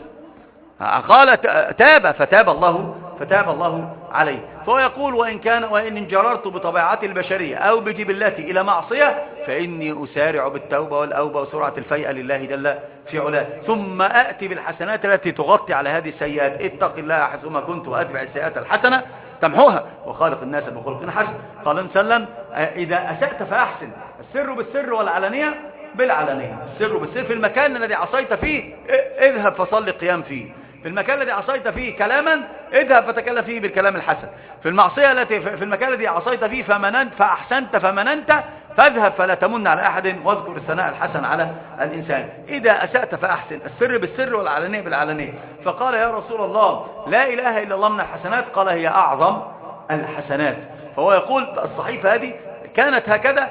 Speaker 1: قال تاب فتاب الله فتاب الله عليه. فهو يقول وإن كان وإن انجررت بطبيعتي البشرية أو بجبلتي إلى معصية فإني أسارع بالتوبة والأوبة وسرعة الفيئة لله جل في علاه، ثم أأتي بالحسنات التي تغطي على هذه السيئات. اتق الله حيثما كنت وأتبع السيئات الحسنة تمحوها وخالق الناس بخلق حسن. قال النبي صلى الله عليه وسلم إذا أسأت فأحسن، السر بالسر والعلانية بالعلانية. السر بالسر في المكان الذي عصيت فيه اذهب فصل قيام فيه، في المكان الذي عصيت فيه كلاما اذهب فتكلم فيه بالكلام الحسن، في المعصية التي في المكان الذي عصيت فيه فمننت فأحسنت فمننت فاذهب فلا تمن على أحد واذكر الثناء الحسن على الإنسان. إذا أسأت فأحسن، السر بالسر والعلانية بالعلانية. فقال يا رسول الله لا إله إلا الله من الحسنات؟ قال هي أعظم الحسنات. فهو يقول الصحيفة هذه كانت هكذا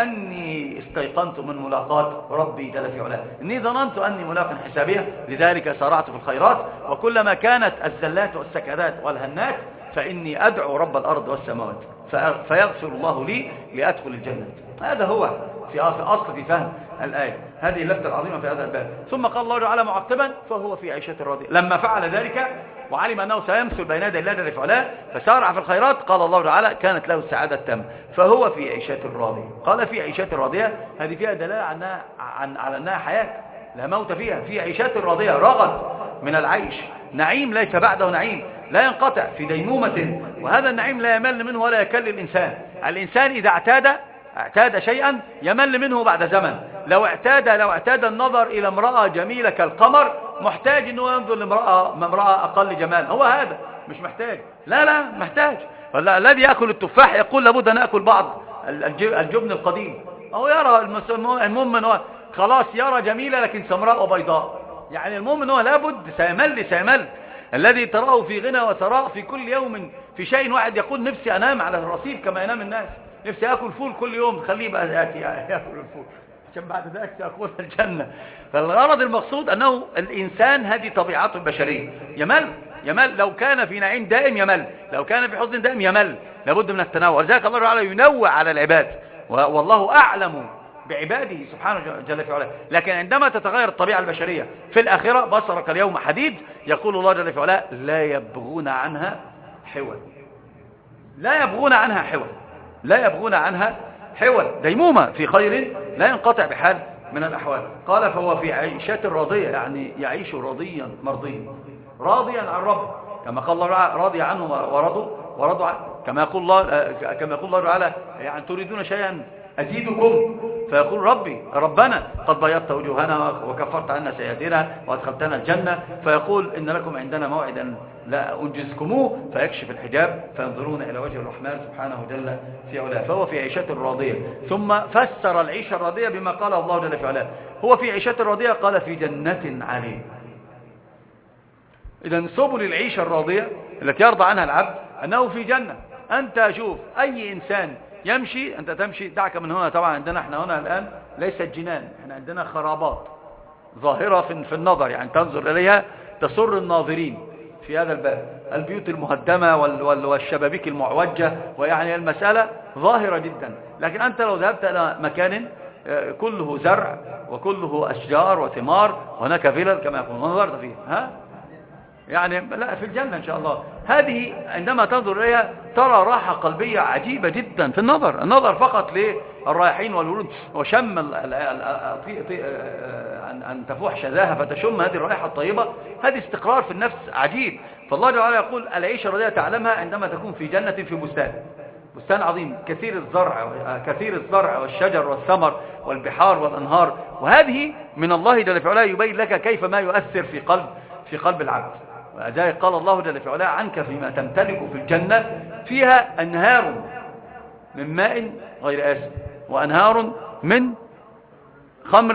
Speaker 1: لأني استيقنت من ملاقاة ربي جل في علاه، إني ظننت أني ملاق حسابية، لذلك سارعت في الخيرات، وكلما كانت الزلات والسكرات والهنات فإني أدعو رب الأرض والسماوات فيغفر الله لي لأدخل الجنة. هذا هو في أصل في فهم الآية، هذه اللفتة العظيمة في هذا الباب. ثم قال الله تعالى معقبا فهو في عيشة راضية. لما فعل ذلك وعلم أنه سيمثل بين يدي الله جل في علاه فسارع في الخيرات، قال الله تعالى كانت له السعادة التامة فهو في عيشة راضية. قال في عيشة راضية، هذه فيها دلالة عنها عن على أنها حياة لا موت فيها. في عيشة راضية رغد من العيش، نعيم ليس بعده نعيم، لا ينقطع في ديمومة، وهذا النعيم لا يمل منه ولا يكل الإنسان. الإنسان إذا اعتاد اعتاد شيئا يمل منه بعد زمن. لو اعتاد لو اعتاد النظر إلى امرأة جميلة كالقمر محتاج أنه ينظر لامرأة امرأة أقل جمال، هو هذا مش محتاج، لا لا محتاج. الذي يأكل التفاح يقول لابد أن أكل بعض الجبن القديم، هو يرى المؤمن هو خلاص يرى جميلة لكن سمراء وبيضاء، يعني المؤمن هو لابد سيمل سيمل. الذي تراه في غنى وثراء في كل يوم في شيء واحد يقول نفسي أنام على الرصيف كما ينام الناس، نفسي أكل فول كل يوم، خليه بقى يأتي يأكل الفول عشان بعد ذلك سأكون الجنة. فالغرض المقصود أنه الإنسان هذه طبيعته البشرية، يمل يمل لو كان في نعيم دائم يمل، لو كان في حزن دائم يمل، لابد من التنوع. ولذلك الله تعالى ينوع على العباد، والله أعلم بعباده سبحانه جل في علاه. لكن عندما تتغير الطبيعة البشرية في الآخرة بصرك اليوم حديد، يقول الله جل في علاه لا يبغون عنها حول، لا يبغون عنها حول، لا يبغون عنها حول، ديمومة في خير لا ينقطع بحال من الأحوال. قال فهو في عيشة راضية، يعني يعيش راضيا مرضيا راضيا عن رب، كما قال الله راضي عنه ورضوا ورضوا عنه، كما يقول الله كما يقول الله تعالى يعني تريدون شيئا أزيدكم، فيقول ربي ربنا قد بيضت وجوهنا وكفرت عنا سيئاتنا وأدخلتنا الجنة، فيقول إن لكم عندنا موعدا لا أنجزكموه، فيكشف الحجاب فينظرون إلى وجه الرحمن سبحانه جل في علاه. فهو في عيشة راضية. ثم فسر العيشة الراضية بما قال الله جل في علاه هو في عيشة راضية، قال في جنة عالية. إذن سبل العيشة الراضية التي يرضى عنها العبد أنه في جنة. أنت شوف أي إنسان يمشي، أنت تمشي، دعك من هنا طبعا عندنا احنا هنا الآن ليست جنان، احنا عندنا خرابات ظاهرة في النظر، يعني تنظر إليها تسر الناظرين في هذا الباب، البيوت المهدمة والشبابيك المعوجة، ويعني المسألة ظاهرة جدا. لكن أنت لو ذهبت إلى مكان كله زرع وكله أشجار وثمار وهناك فيلل كما يقول نظرت فيه ها يعني لا في الجنة إن شاء الله، هذه عندما تنظر إليها ترى راحة قلبية عجيبة جدا في النظر، النظر فقط للرائحين والورود وشم أن تفوح شذاها فتشم هذه الرائحة الطيبة، هذه استقرار في النفس عجيب. فالله تعالى يقول العيشة الراضية تعلمها عندما تكون في جنة في بستان، بستان عظيم كثير الزرع كثير الزرع والشجر والثمر والبحار والأنهار، وهذه من الله جل في علاه يبين لك كيف ما يؤثر في قلب في قلب العبد. ولذلك قال الله جل في علاه عنك فيما تمتلك في الجنة فيها أنهار من ماء غير آسن وأنهار من خمر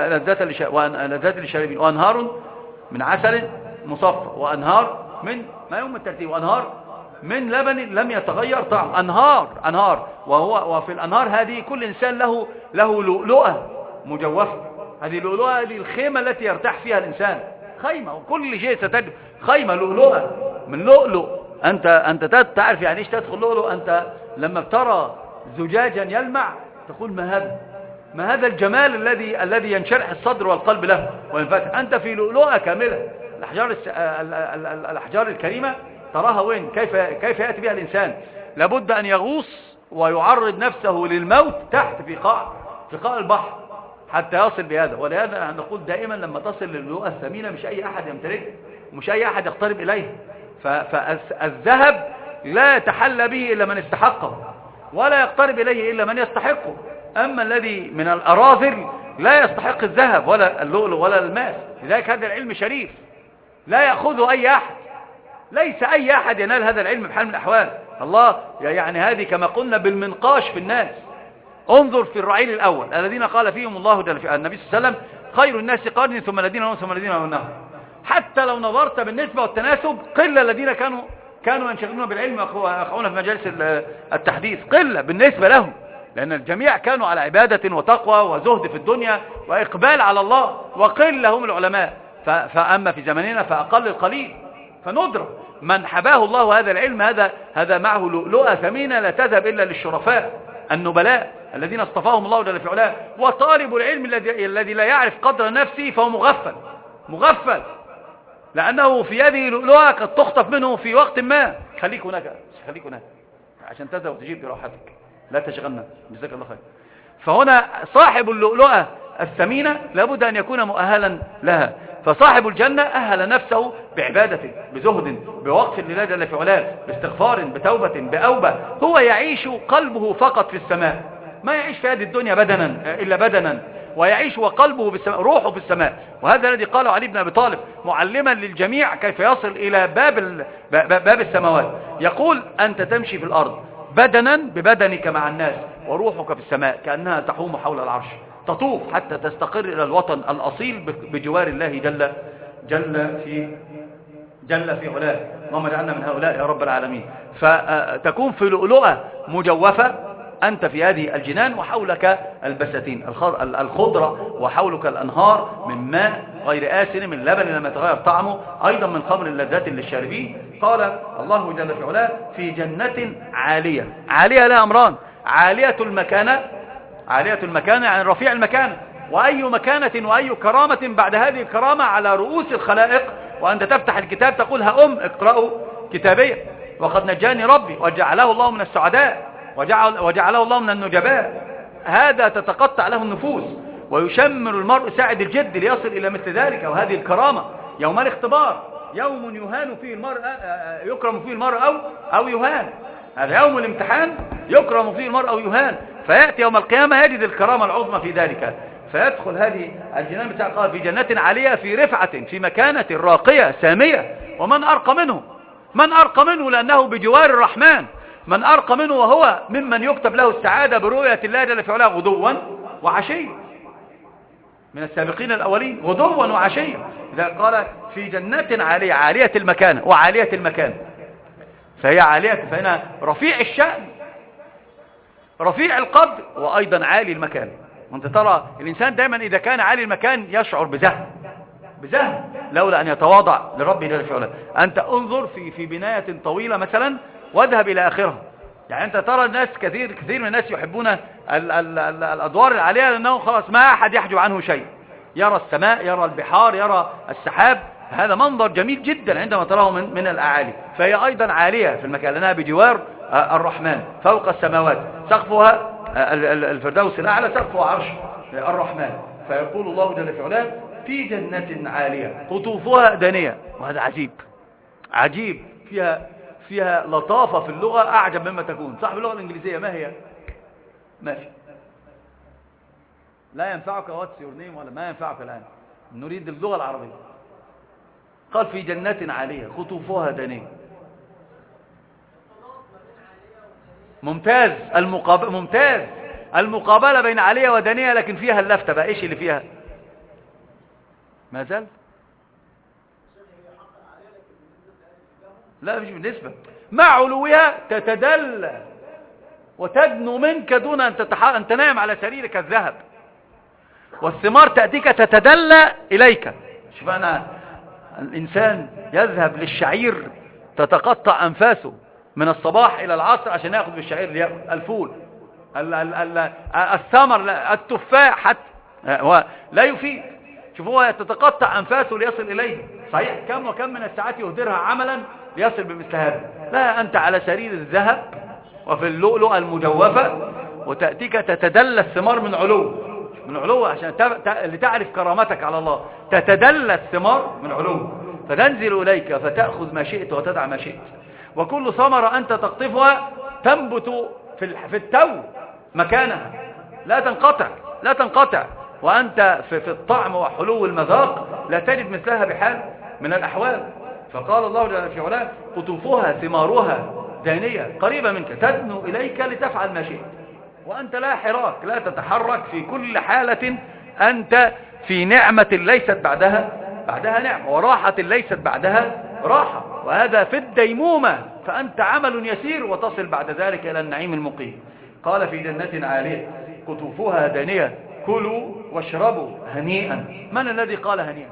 Speaker 1: لذات للشاربين وأنهار من عسل مصفى وأنهار من ما يوم الترتيب وأنهار من لبن لم يتغير طعم. أنهار أنهار وهو وفي الأنهار هذه كل إنسان له له لؤلؤة مجوفة. هذه اللؤلؤة هذه الخيمة التي يرتاح فيها الإنسان، خيمة وكل شيء ستجد خيمة لؤلؤة من لؤلؤ. أنت أنت تعرف يعني إيش تدخل لؤلؤ؟ أنت لما بترى زجاجا يلمع تقول ما هذا ما هذا الجمال الذي الذي ينشرح الصدر والقلب له وينفتح. أنت في لؤلؤة كاملة. الأحجار الس... الأحجار الكريمة تراها وين؟ كيف كيف يأتي بها الإنسان؟ لابد أن يغوص ويعرض نفسه للموت تحت في قاع في قاع البحر حتى يصل بهذا. ولهذا نقول دائما لما تصل للؤلؤة الثمينة مش أي أحد يمتلكها ومش أي أحد يقترب إليها. فالذهب لا يتحلى به إلا من استحقه ولا يقترب إليه إلا من يستحقه. أما الذي من الأراذل لا يستحق الذهب ولا اللؤلؤ ولا الماس. لذلك هذا العلم شريف لا يأخذه أي أحد. ليس أي أحد ينال هذا العلم بحال من الأحوال. الله يعني هذه كما قلنا بالمنقاش في الناس. انظر في الرعيل الأول الذين قال فيهم الله جل في النبي صلى الله عليه وسلم خير الناس قرني ثم الذين هم ثم الذين هم. حتى لو نظرت بالنسبة والتناسب قلة الذين كانوا كانوا ينشغلون بالعلم ويقعون في مجالس التحديث، قلة بالنسبة لهم، لأن الجميع كانوا على عبادة وتقوى وزهد في الدنيا وإقبال على الله، وقل هم العلماء. فأما في زماننا فأقل القليل. فندرة من حباه الله هذا العلم هذا هذا معه لؤلؤة ثمينة لا تذهب إلا للشرفاء النبلاء الذين اصطفاهم الله جل في علاه. وطالب العلم الذي الذي لا يعرف قدر نفسه فهو مغفل مغفل لأنه في هذه لؤلؤة قد تخطف منه في وقت ما. خليك هناك خليك هناك عشان تذهب وتجيب براحتك لا تشغلنا جزاك الله خير. فهنا صاحب اللؤلؤة الثمينة لابد أن يكون مؤهلا لها. فصاحب الجنة أهل نفسه بعبادة بزهد بوقف لله جل في علاه باستغفار بتوبة بأوبة. هو يعيش قلبه فقط في السماء، ما يعيش في هذه الدنيا بدنا إلا بدنا، ويعيش وقلبه بالسماء روحه في السماء. وهذا الذي قاله علي بن أبي طالب معلما للجميع كيف يصل إلى باب باب السماوات. يقول أنت تمشي في الأرض بدنا ببدنك مع الناس وروحك في السماء كأنها تحوم حول العرش تطوف حتى تستقر إلى الوطن الأصيل بجوار الله جل جل في جل في علاه. اللهم اجعلنا من هؤلاء يا رب العالمين. فتكون في لؤلؤة مجوفة أنت في هذه الجنان وحولك البساتين الخضرة وحولك الأنهار من ماء غير آسن من لبن لم يتغير طعمه أيضا من خمر لذات للشاربين. قال الله جل في علاه في جنة عالية. عالية لها أمران: عالية المكانة عالية المكانة يعني رفيع المكانة، وأي مكانة وأي كرامة بعد هذه الكرامة على رؤوس الخلائق. وأنت تفتح الكتاب تقول هأم اقرأوا كتابية وقد نجاني ربي وجعله الله من السعداء وجعل وجعله الله من النجباء. هذا تتقطع له النفوس ويشمر المرء ساعد الجد ليصل إلى مثل ذلك. وهذه الكرامة يوم الاختبار، يوم يهان فيه المرء يكرم فيه المرء أو أو يهان. هذا يوم الامتحان يكرم فيه المرء أو يهان. فيأتي يوم القيامة يجد الكرامة العظمى في ذلك. فيدخل هذه الجنان بتاع قال في جنة عالية في رفعة في مكانة راقية سامية. ومن أرقى منه من أرقى منه لأنه بجوار الرحمن. من أرقى منه وهو ممن يكتب له السعادة برؤية الله جل في علاه غدوا وعشيا، من السابقين الأولين غدوا وعشيا. إذا قال في جنة عالية عالية المكانة وعالية المكان، فهي عالية فهنا رفيع الشأن رفيع القدر وأيضا عالي المكان. وانت ترى الإنسان دائما إذا كان عالي المكان يشعر بزهد بزهد لولا أن يتواضع لربه جل في علاه. أنت انظر في في بناية طويلة مثلا واذهب إلى آخرها. يعني أنت ترى الناس كثير كثير من الناس يحبون ال ال ال الأدوار العالية لأنه خلاص ما أحد يحجب عنه شيء. يرى السماء يرى البحار يرى السحاب. هذا منظر جميل جدا عندما تراه من, من الأعالي. فهي أيضا عالية في المكان لأنها بجوار الرحمن فوق السماوات. سقفها الفردوس الأعلى سقفها عرش الرحمن. فيقول الله جل في علاه في جنة عالية قطوفها دانية. وهذا عجيب عجيب فيها فيها لطافة في اللغة أعجب مما تكون. صاحب اللغة الإنجليزية ما هي؟ ما في لا ينفعك what's your name ولا ما ينفعك الآن. نريد اللغة العربية. قال في جنات عالية قطوفها دانية. ممتاز المقابل ممتاز المقابلة بين عالية ودانية، لكن فيها اللفتة بقى. ايش اللي فيها؟ ما زال لا مش بالنسبة، مع علوها تتدلى وتدنو منك دون أن, تتح... أن تنام على سريرك الذهب، والثمار تأتيك تتدلى إليك. شوف أنا الإنسان يذهب للشعير تتقطع أنفاسه من الصباح إلى العصر عشان يأخذ بالشعير ليأخذ الفول ال... ال... ال... الثمر التفاح حتى لا يفيد. شوف هو تتقطع أنفاسه ليصل إليه. صحيح كم وكم من الساعات يهدرها عملا ليصل بمثل هذا. لا أنت على سرير الذهب وفي اللؤلؤة المجوفة، وتأتيك تتدلى الثمار من علو من علو عشان لتعرف كرامتك على الله. تتدلى الثمار من علو فتنزل إليك فتأخذ ما شئت وتدع ما شئت. وكل ثمرة أنت تقطفها تنبت في التو مكانها، لا تنقطع لا تنقطع وأنت في الطعم وحلو المذاق لا تجد مثلها بحال من الأحوال. فقال الله جل في علاه قطوفها ثمارها دانية قريبة منك تدنو إليك لتفعل ما شئت، وأنت لا حراك لا تتحرك في كل حالة. أنت في نعمة ليست بعدها بعدها نعمة، وراحة ليست بعدها راحة، وهذا في الديمومة، فأنت عمل يسير وتصل بعد ذلك إلى النعيم المقيم. قال في جنة عالية قطوفها دانية كلوا واشربوا هنيئا. من الذي قال هنيئا؟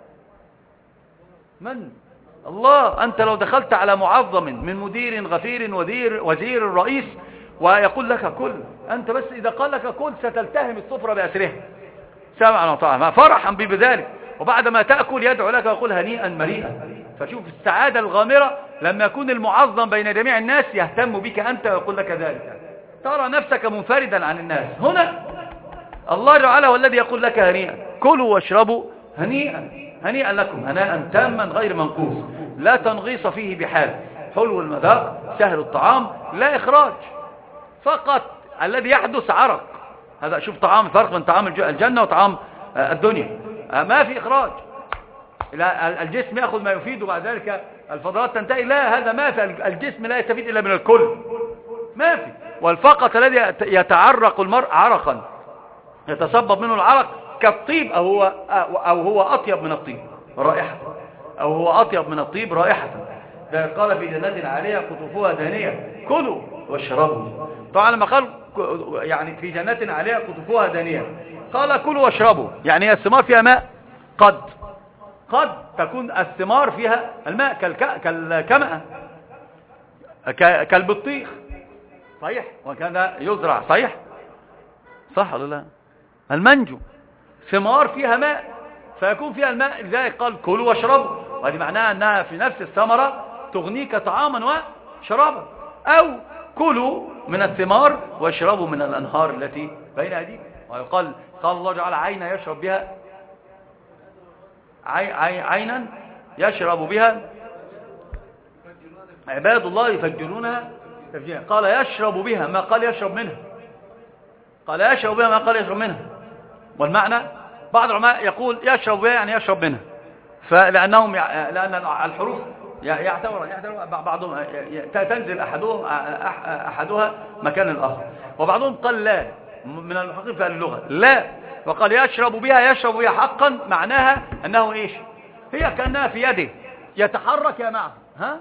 Speaker 1: من؟ الله. أنت لو دخلت على معظم من مدير غفير وزير وزير الرئيس ويقول لك كل، أنت بس إذا قال لك كل ستلتهم السفرة بأسرها سمعا وطاعة فرحا بذلك، وبعد ما تأكل يدعو لك ويقول هنيئا مريئا. فشوف السعادة الغامرة لما يكون المعظم بين جميع الناس يهتم بك أنت ويقول لك ذلك، ترى نفسك منفردا عن الناس. هنا الله تعالى هو الذي يقول لك هنيئا كلوا واشربوا هنيئا هنيئا لكم هناء تاما غير منقوص لا تنغيص فيه بحال، حلو المذاق سهل الطعام لا إخراج، فقط الذي يحدث عرق. هذا شوف طعام الفرق بين طعام الجنة وطعام الدنيا، ما في إخراج، الجسم يأخذ ما يفيد وبعد ذلك الفضلات تنتهي. لا هذا ما في، الجسم لا يستفيد إلا من الكل ما في. والفقط الذي يتعرق المرء عرقا يتصبب منه العرق كالطيب أو هو, أو هو أطيب من الطيب رائحة أو هو أطيب من الطيب رائحة. قال في جنات عالية قطوفها دانية كلوا واشربوا. طبعا لما قال يعني في جنات عالية قطوفها دانية قال كلوا واشربوا، يعني الثمار فيها ماء، قد قد تكون الثمار فيها الماء كالكمأة كالبطيخ صحيح، وكذا يزرع صحيح صح ولا لا؟ المنجو ثمار فيها ماء فيكون فيها الماء، لذلك قال كلوا واشربوا، وهذه معناها أنها في نفس الثمرة تغنيك طعاما وشرابا. أو كلوا من الثمار واشربوا من الأنهار التي بين أيديكم. ويقال قال الله تعالى عينا يشرب بها عي عي عينا يشرب بها عباد الله يفجرونها تفجيرا. قال يشرب بها ما قال يشرب منها، قال يشرب بها ما قال يشرب منها. والمعنى بعض العلماء يقول يشرب بها يعني يشرب منها، فلأنهم لأن الحروف يعتبر يعتبر بعضهم تنزل أحدها أحدها مكان الآخر، وبعضهم قال لا من المحققين في اللغة لا، وقال يشرب بها يشرب بها حقا معناها أنه إيش؟ هي كأنها في يده يتحرك يا معه ها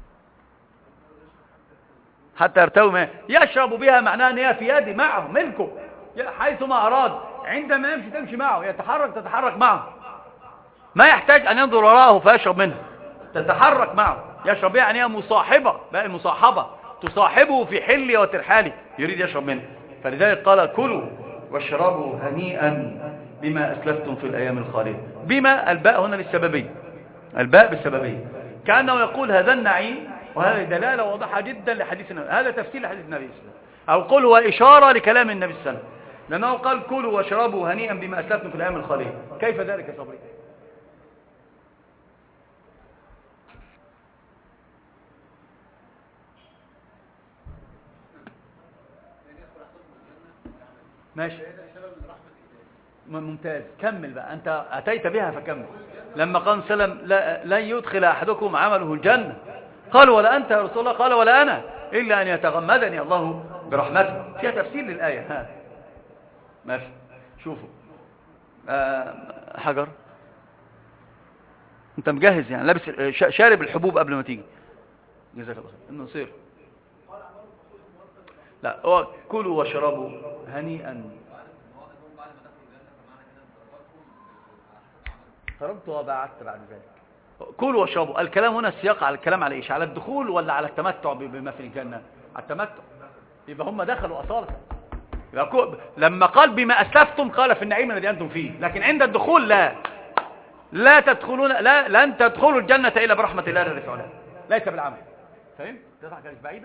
Speaker 1: حتى يرتوي ما يشرب بها معناها أن هي في يده معه ملكه حيثما أراد، عندما يمشي تمشي معه، يتحرك تتحرك معه، ما يحتاج أن ينظر وراءه فيشرب منها، تتحرك معه. يشرب بها يعني هي مصاحبة بقى، المصاحبة تصاحبه في حله وترحاله يريد يشرب منه. فلذلك قال كلوا واشربوا هنيئا بما أسلفتم في الأيام الخالية. بما الباء هنا للسببية، الباء بالسببية، كأنه يقول هذا النعيم، وهذه دلالة واضحة جدا لحديث النبي، هذا تفسير لحديث النبي صلى الله عليه وسلم، أو قل هو إشارة لكلام النبي صلى الله عليه وسلم، لأنه قال كلوا واشربوا هنيئا بما أسلفتم في الأيام الخالية. كيف ذلك يا صبري؟ ماشي ممتاز، كمل بقى، أنت أتيت بها فكمل. لما قال سلم لن يدخل أحدكم عمله الجنة، قال ولا أنت يا رسول الله؟ قال ولا أنا، إلا أن يتغمدني الله برحمته. فيها تفسير للآية. ها ما في. شوفوا آه حجر، انت مجهز يعني، لابس شارب الحبوب قبل ما تيجي. جزاك الله خير. النصير لا، هو كلوا واشربوا هنيئا. خرجت وبعدت بعد ذلك. كلوا واشربوا، الكلام هنا السياق على الكلام على ايش؟ على الدخول ولا على التمتع بما في الجنة؟ على التمتع. يبقى هم دخلوا أصالة. لما قال بما أسلفتم قال في النعيم الذي أنتم فيه، لكن عند الدخول لا لا تدخلون، لا لن تدخلوا الجنة إلا برحمة الله جل وعلا، ليس بالعمل. فهمت؟ تضحك مش بعيدة.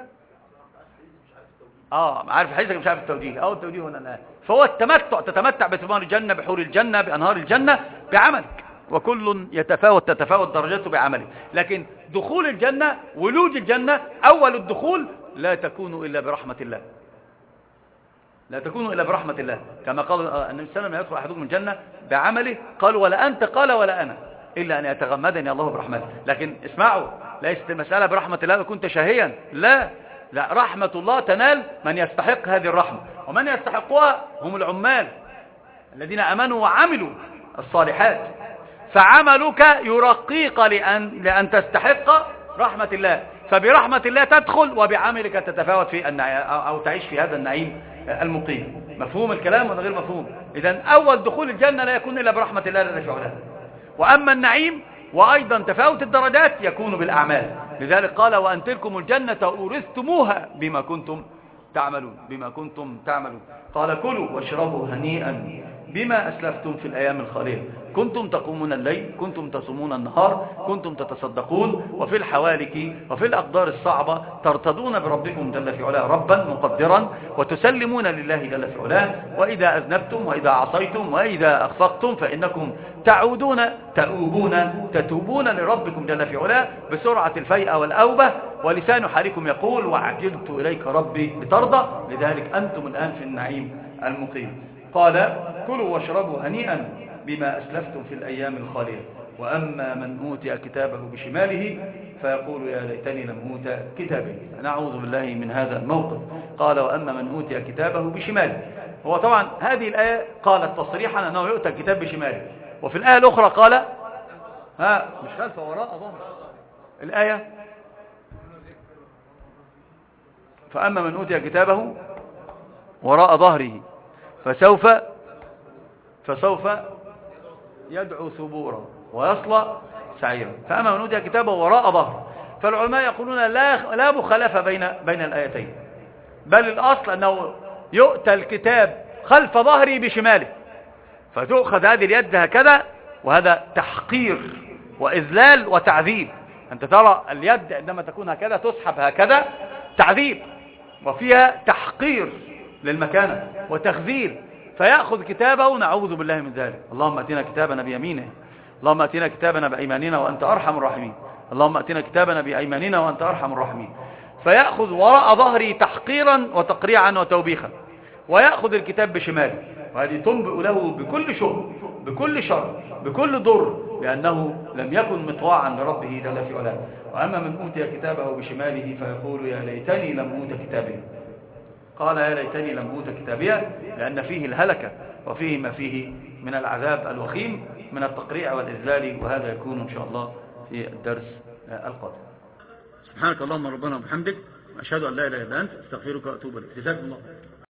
Speaker 1: اه عارف حديثك مش عارف التوجيه او التوجيه هنا الآن. فهو التمتع، تتمتع بثمار الجنة، بحور الجنة، بأنهار الجنة، بعملك، وكل يتفاوت تتفاوت درجته بعمله. لكن دخول الجنة، ولوج الجنة، أول الدخول لا تكون إلا برحمة الله، لا تكون إلا برحمة الله، كما قال النبي صلى الله عليه وسلم يدخل أحدكم الجنة بعمله، قال ولا أنت؟ قال ولا أنا، إلا أن يتغمدني الله برحمته. لكن اسمعوا، ليست المسألة برحمة الله كنت شاهيا، لا لا، رحمة الله تنال من يستحق هذه الرحمة، ومن يستحقها هم العمال الذين أمنوا وعملوا الصالحات. فعملك يرقيك لأن, لأن تستحق رحمة الله، فبرحمة الله تدخل، وبعملك تتفاوت في النعيم أو تعيش في هذا النعيم المقيم. مفهوم الكلام ولا غير مفهوم؟ إذن أول دخول الجنة لا يكون إلا برحمة الله جل وعلا. وأما النعيم وأيضا تفاوت الدرجات يكون بالأعمال. لذلك قال وأن تلكم الجنة أورثتموها بما كنتم تعملون، بما كنتم تعملون. قال كلوا واشربوا هنيئا بما أسلفتم في الأيام الخالية، كنتم تقومون الليل، كنتم تصومون النهار، كنتم تتصدقون، وفي الحوالك وفي الأقدار الصعبة ترتضون بربكم جل في علاه ربا مقدرا، وتسلمون لله جل في علاه، وإذا أذنبتم وإذا عصيتم وإذا أخفقتم فإنكم تعودون تأوبون تتوبون لربكم جل في علاه بسرعة الفيئة والأوبة، ولسان حالكم يقول وعجلت إليك ربي لترضى. لذلك أنتم الآن في النعيم المقيم. قال كلوا واشربوا هنيئا بما أسلفتم في الأيام الخالية. وأما من أوتي كتابه بشماله فيقول يا ليتني لم أوت كتابي. نعوذ بالله من هذا الموقف. قال وأما من أوتي كتابه بشماله. هو طبعا هذه الآية قالت تصريحا أنه يؤتى الكتاب بشماله، وفي الآية الأخرى قال ها مش خلف وراء ظهر الآية، فأما من أوتي كتابه وراء ظهره فسوف فسوف يدعو ثبورا ويصلى سعيرا. فأما من أوتي كتابه وراء ظهره. فالعلماء يقولون لا لا مخالفة بين بين الآيتين، بل الأصل أنه يؤتى الكتاب خلف ظهره بشماله، فتؤخذ هذه اليد هكذا، وهذا تحقير وإذلال وتعذيب. أنت ترى اليد عندما تكون هكذا تسحب هكذا تعذيب، وفيها تحقير للمكانة وتخذيل، فيأخذ كتابه. نعوذ بالله من ذلك. اللهم أتنا كتابنا بيمينه، اللهم أتنا كتابنا بأيماننا وأنت أرحم الراحمين، اللهم أتنا كتابنا بأيماننا وأنت أرحم الراحمين. فيأخذ وراء ظهره تحقيرا وتقريعا وتوبيخا، ويأخذ الكتاب بشماله، وهذه تنبئ له بكل شر بكل شر بكل ضر، لأنه لم يكن مطواعا لربه جل في علاه. وأما من أوتي كتابه بشماله فيقول يا ليتني لم أوت كتابي. قال يا ليتني لم أوت كتابيا لأن فيه الهلكة وفيه ما فيه من العذاب الوخيم من التقريع والإذلال، وهذا يكون إن شاء الله في الدرس القادم. سبحانك اللهم ربنا وبحمدك، أشهد أن لا إله إلا أنت، أستغفرك وأتوب إليك. جزاكم الله.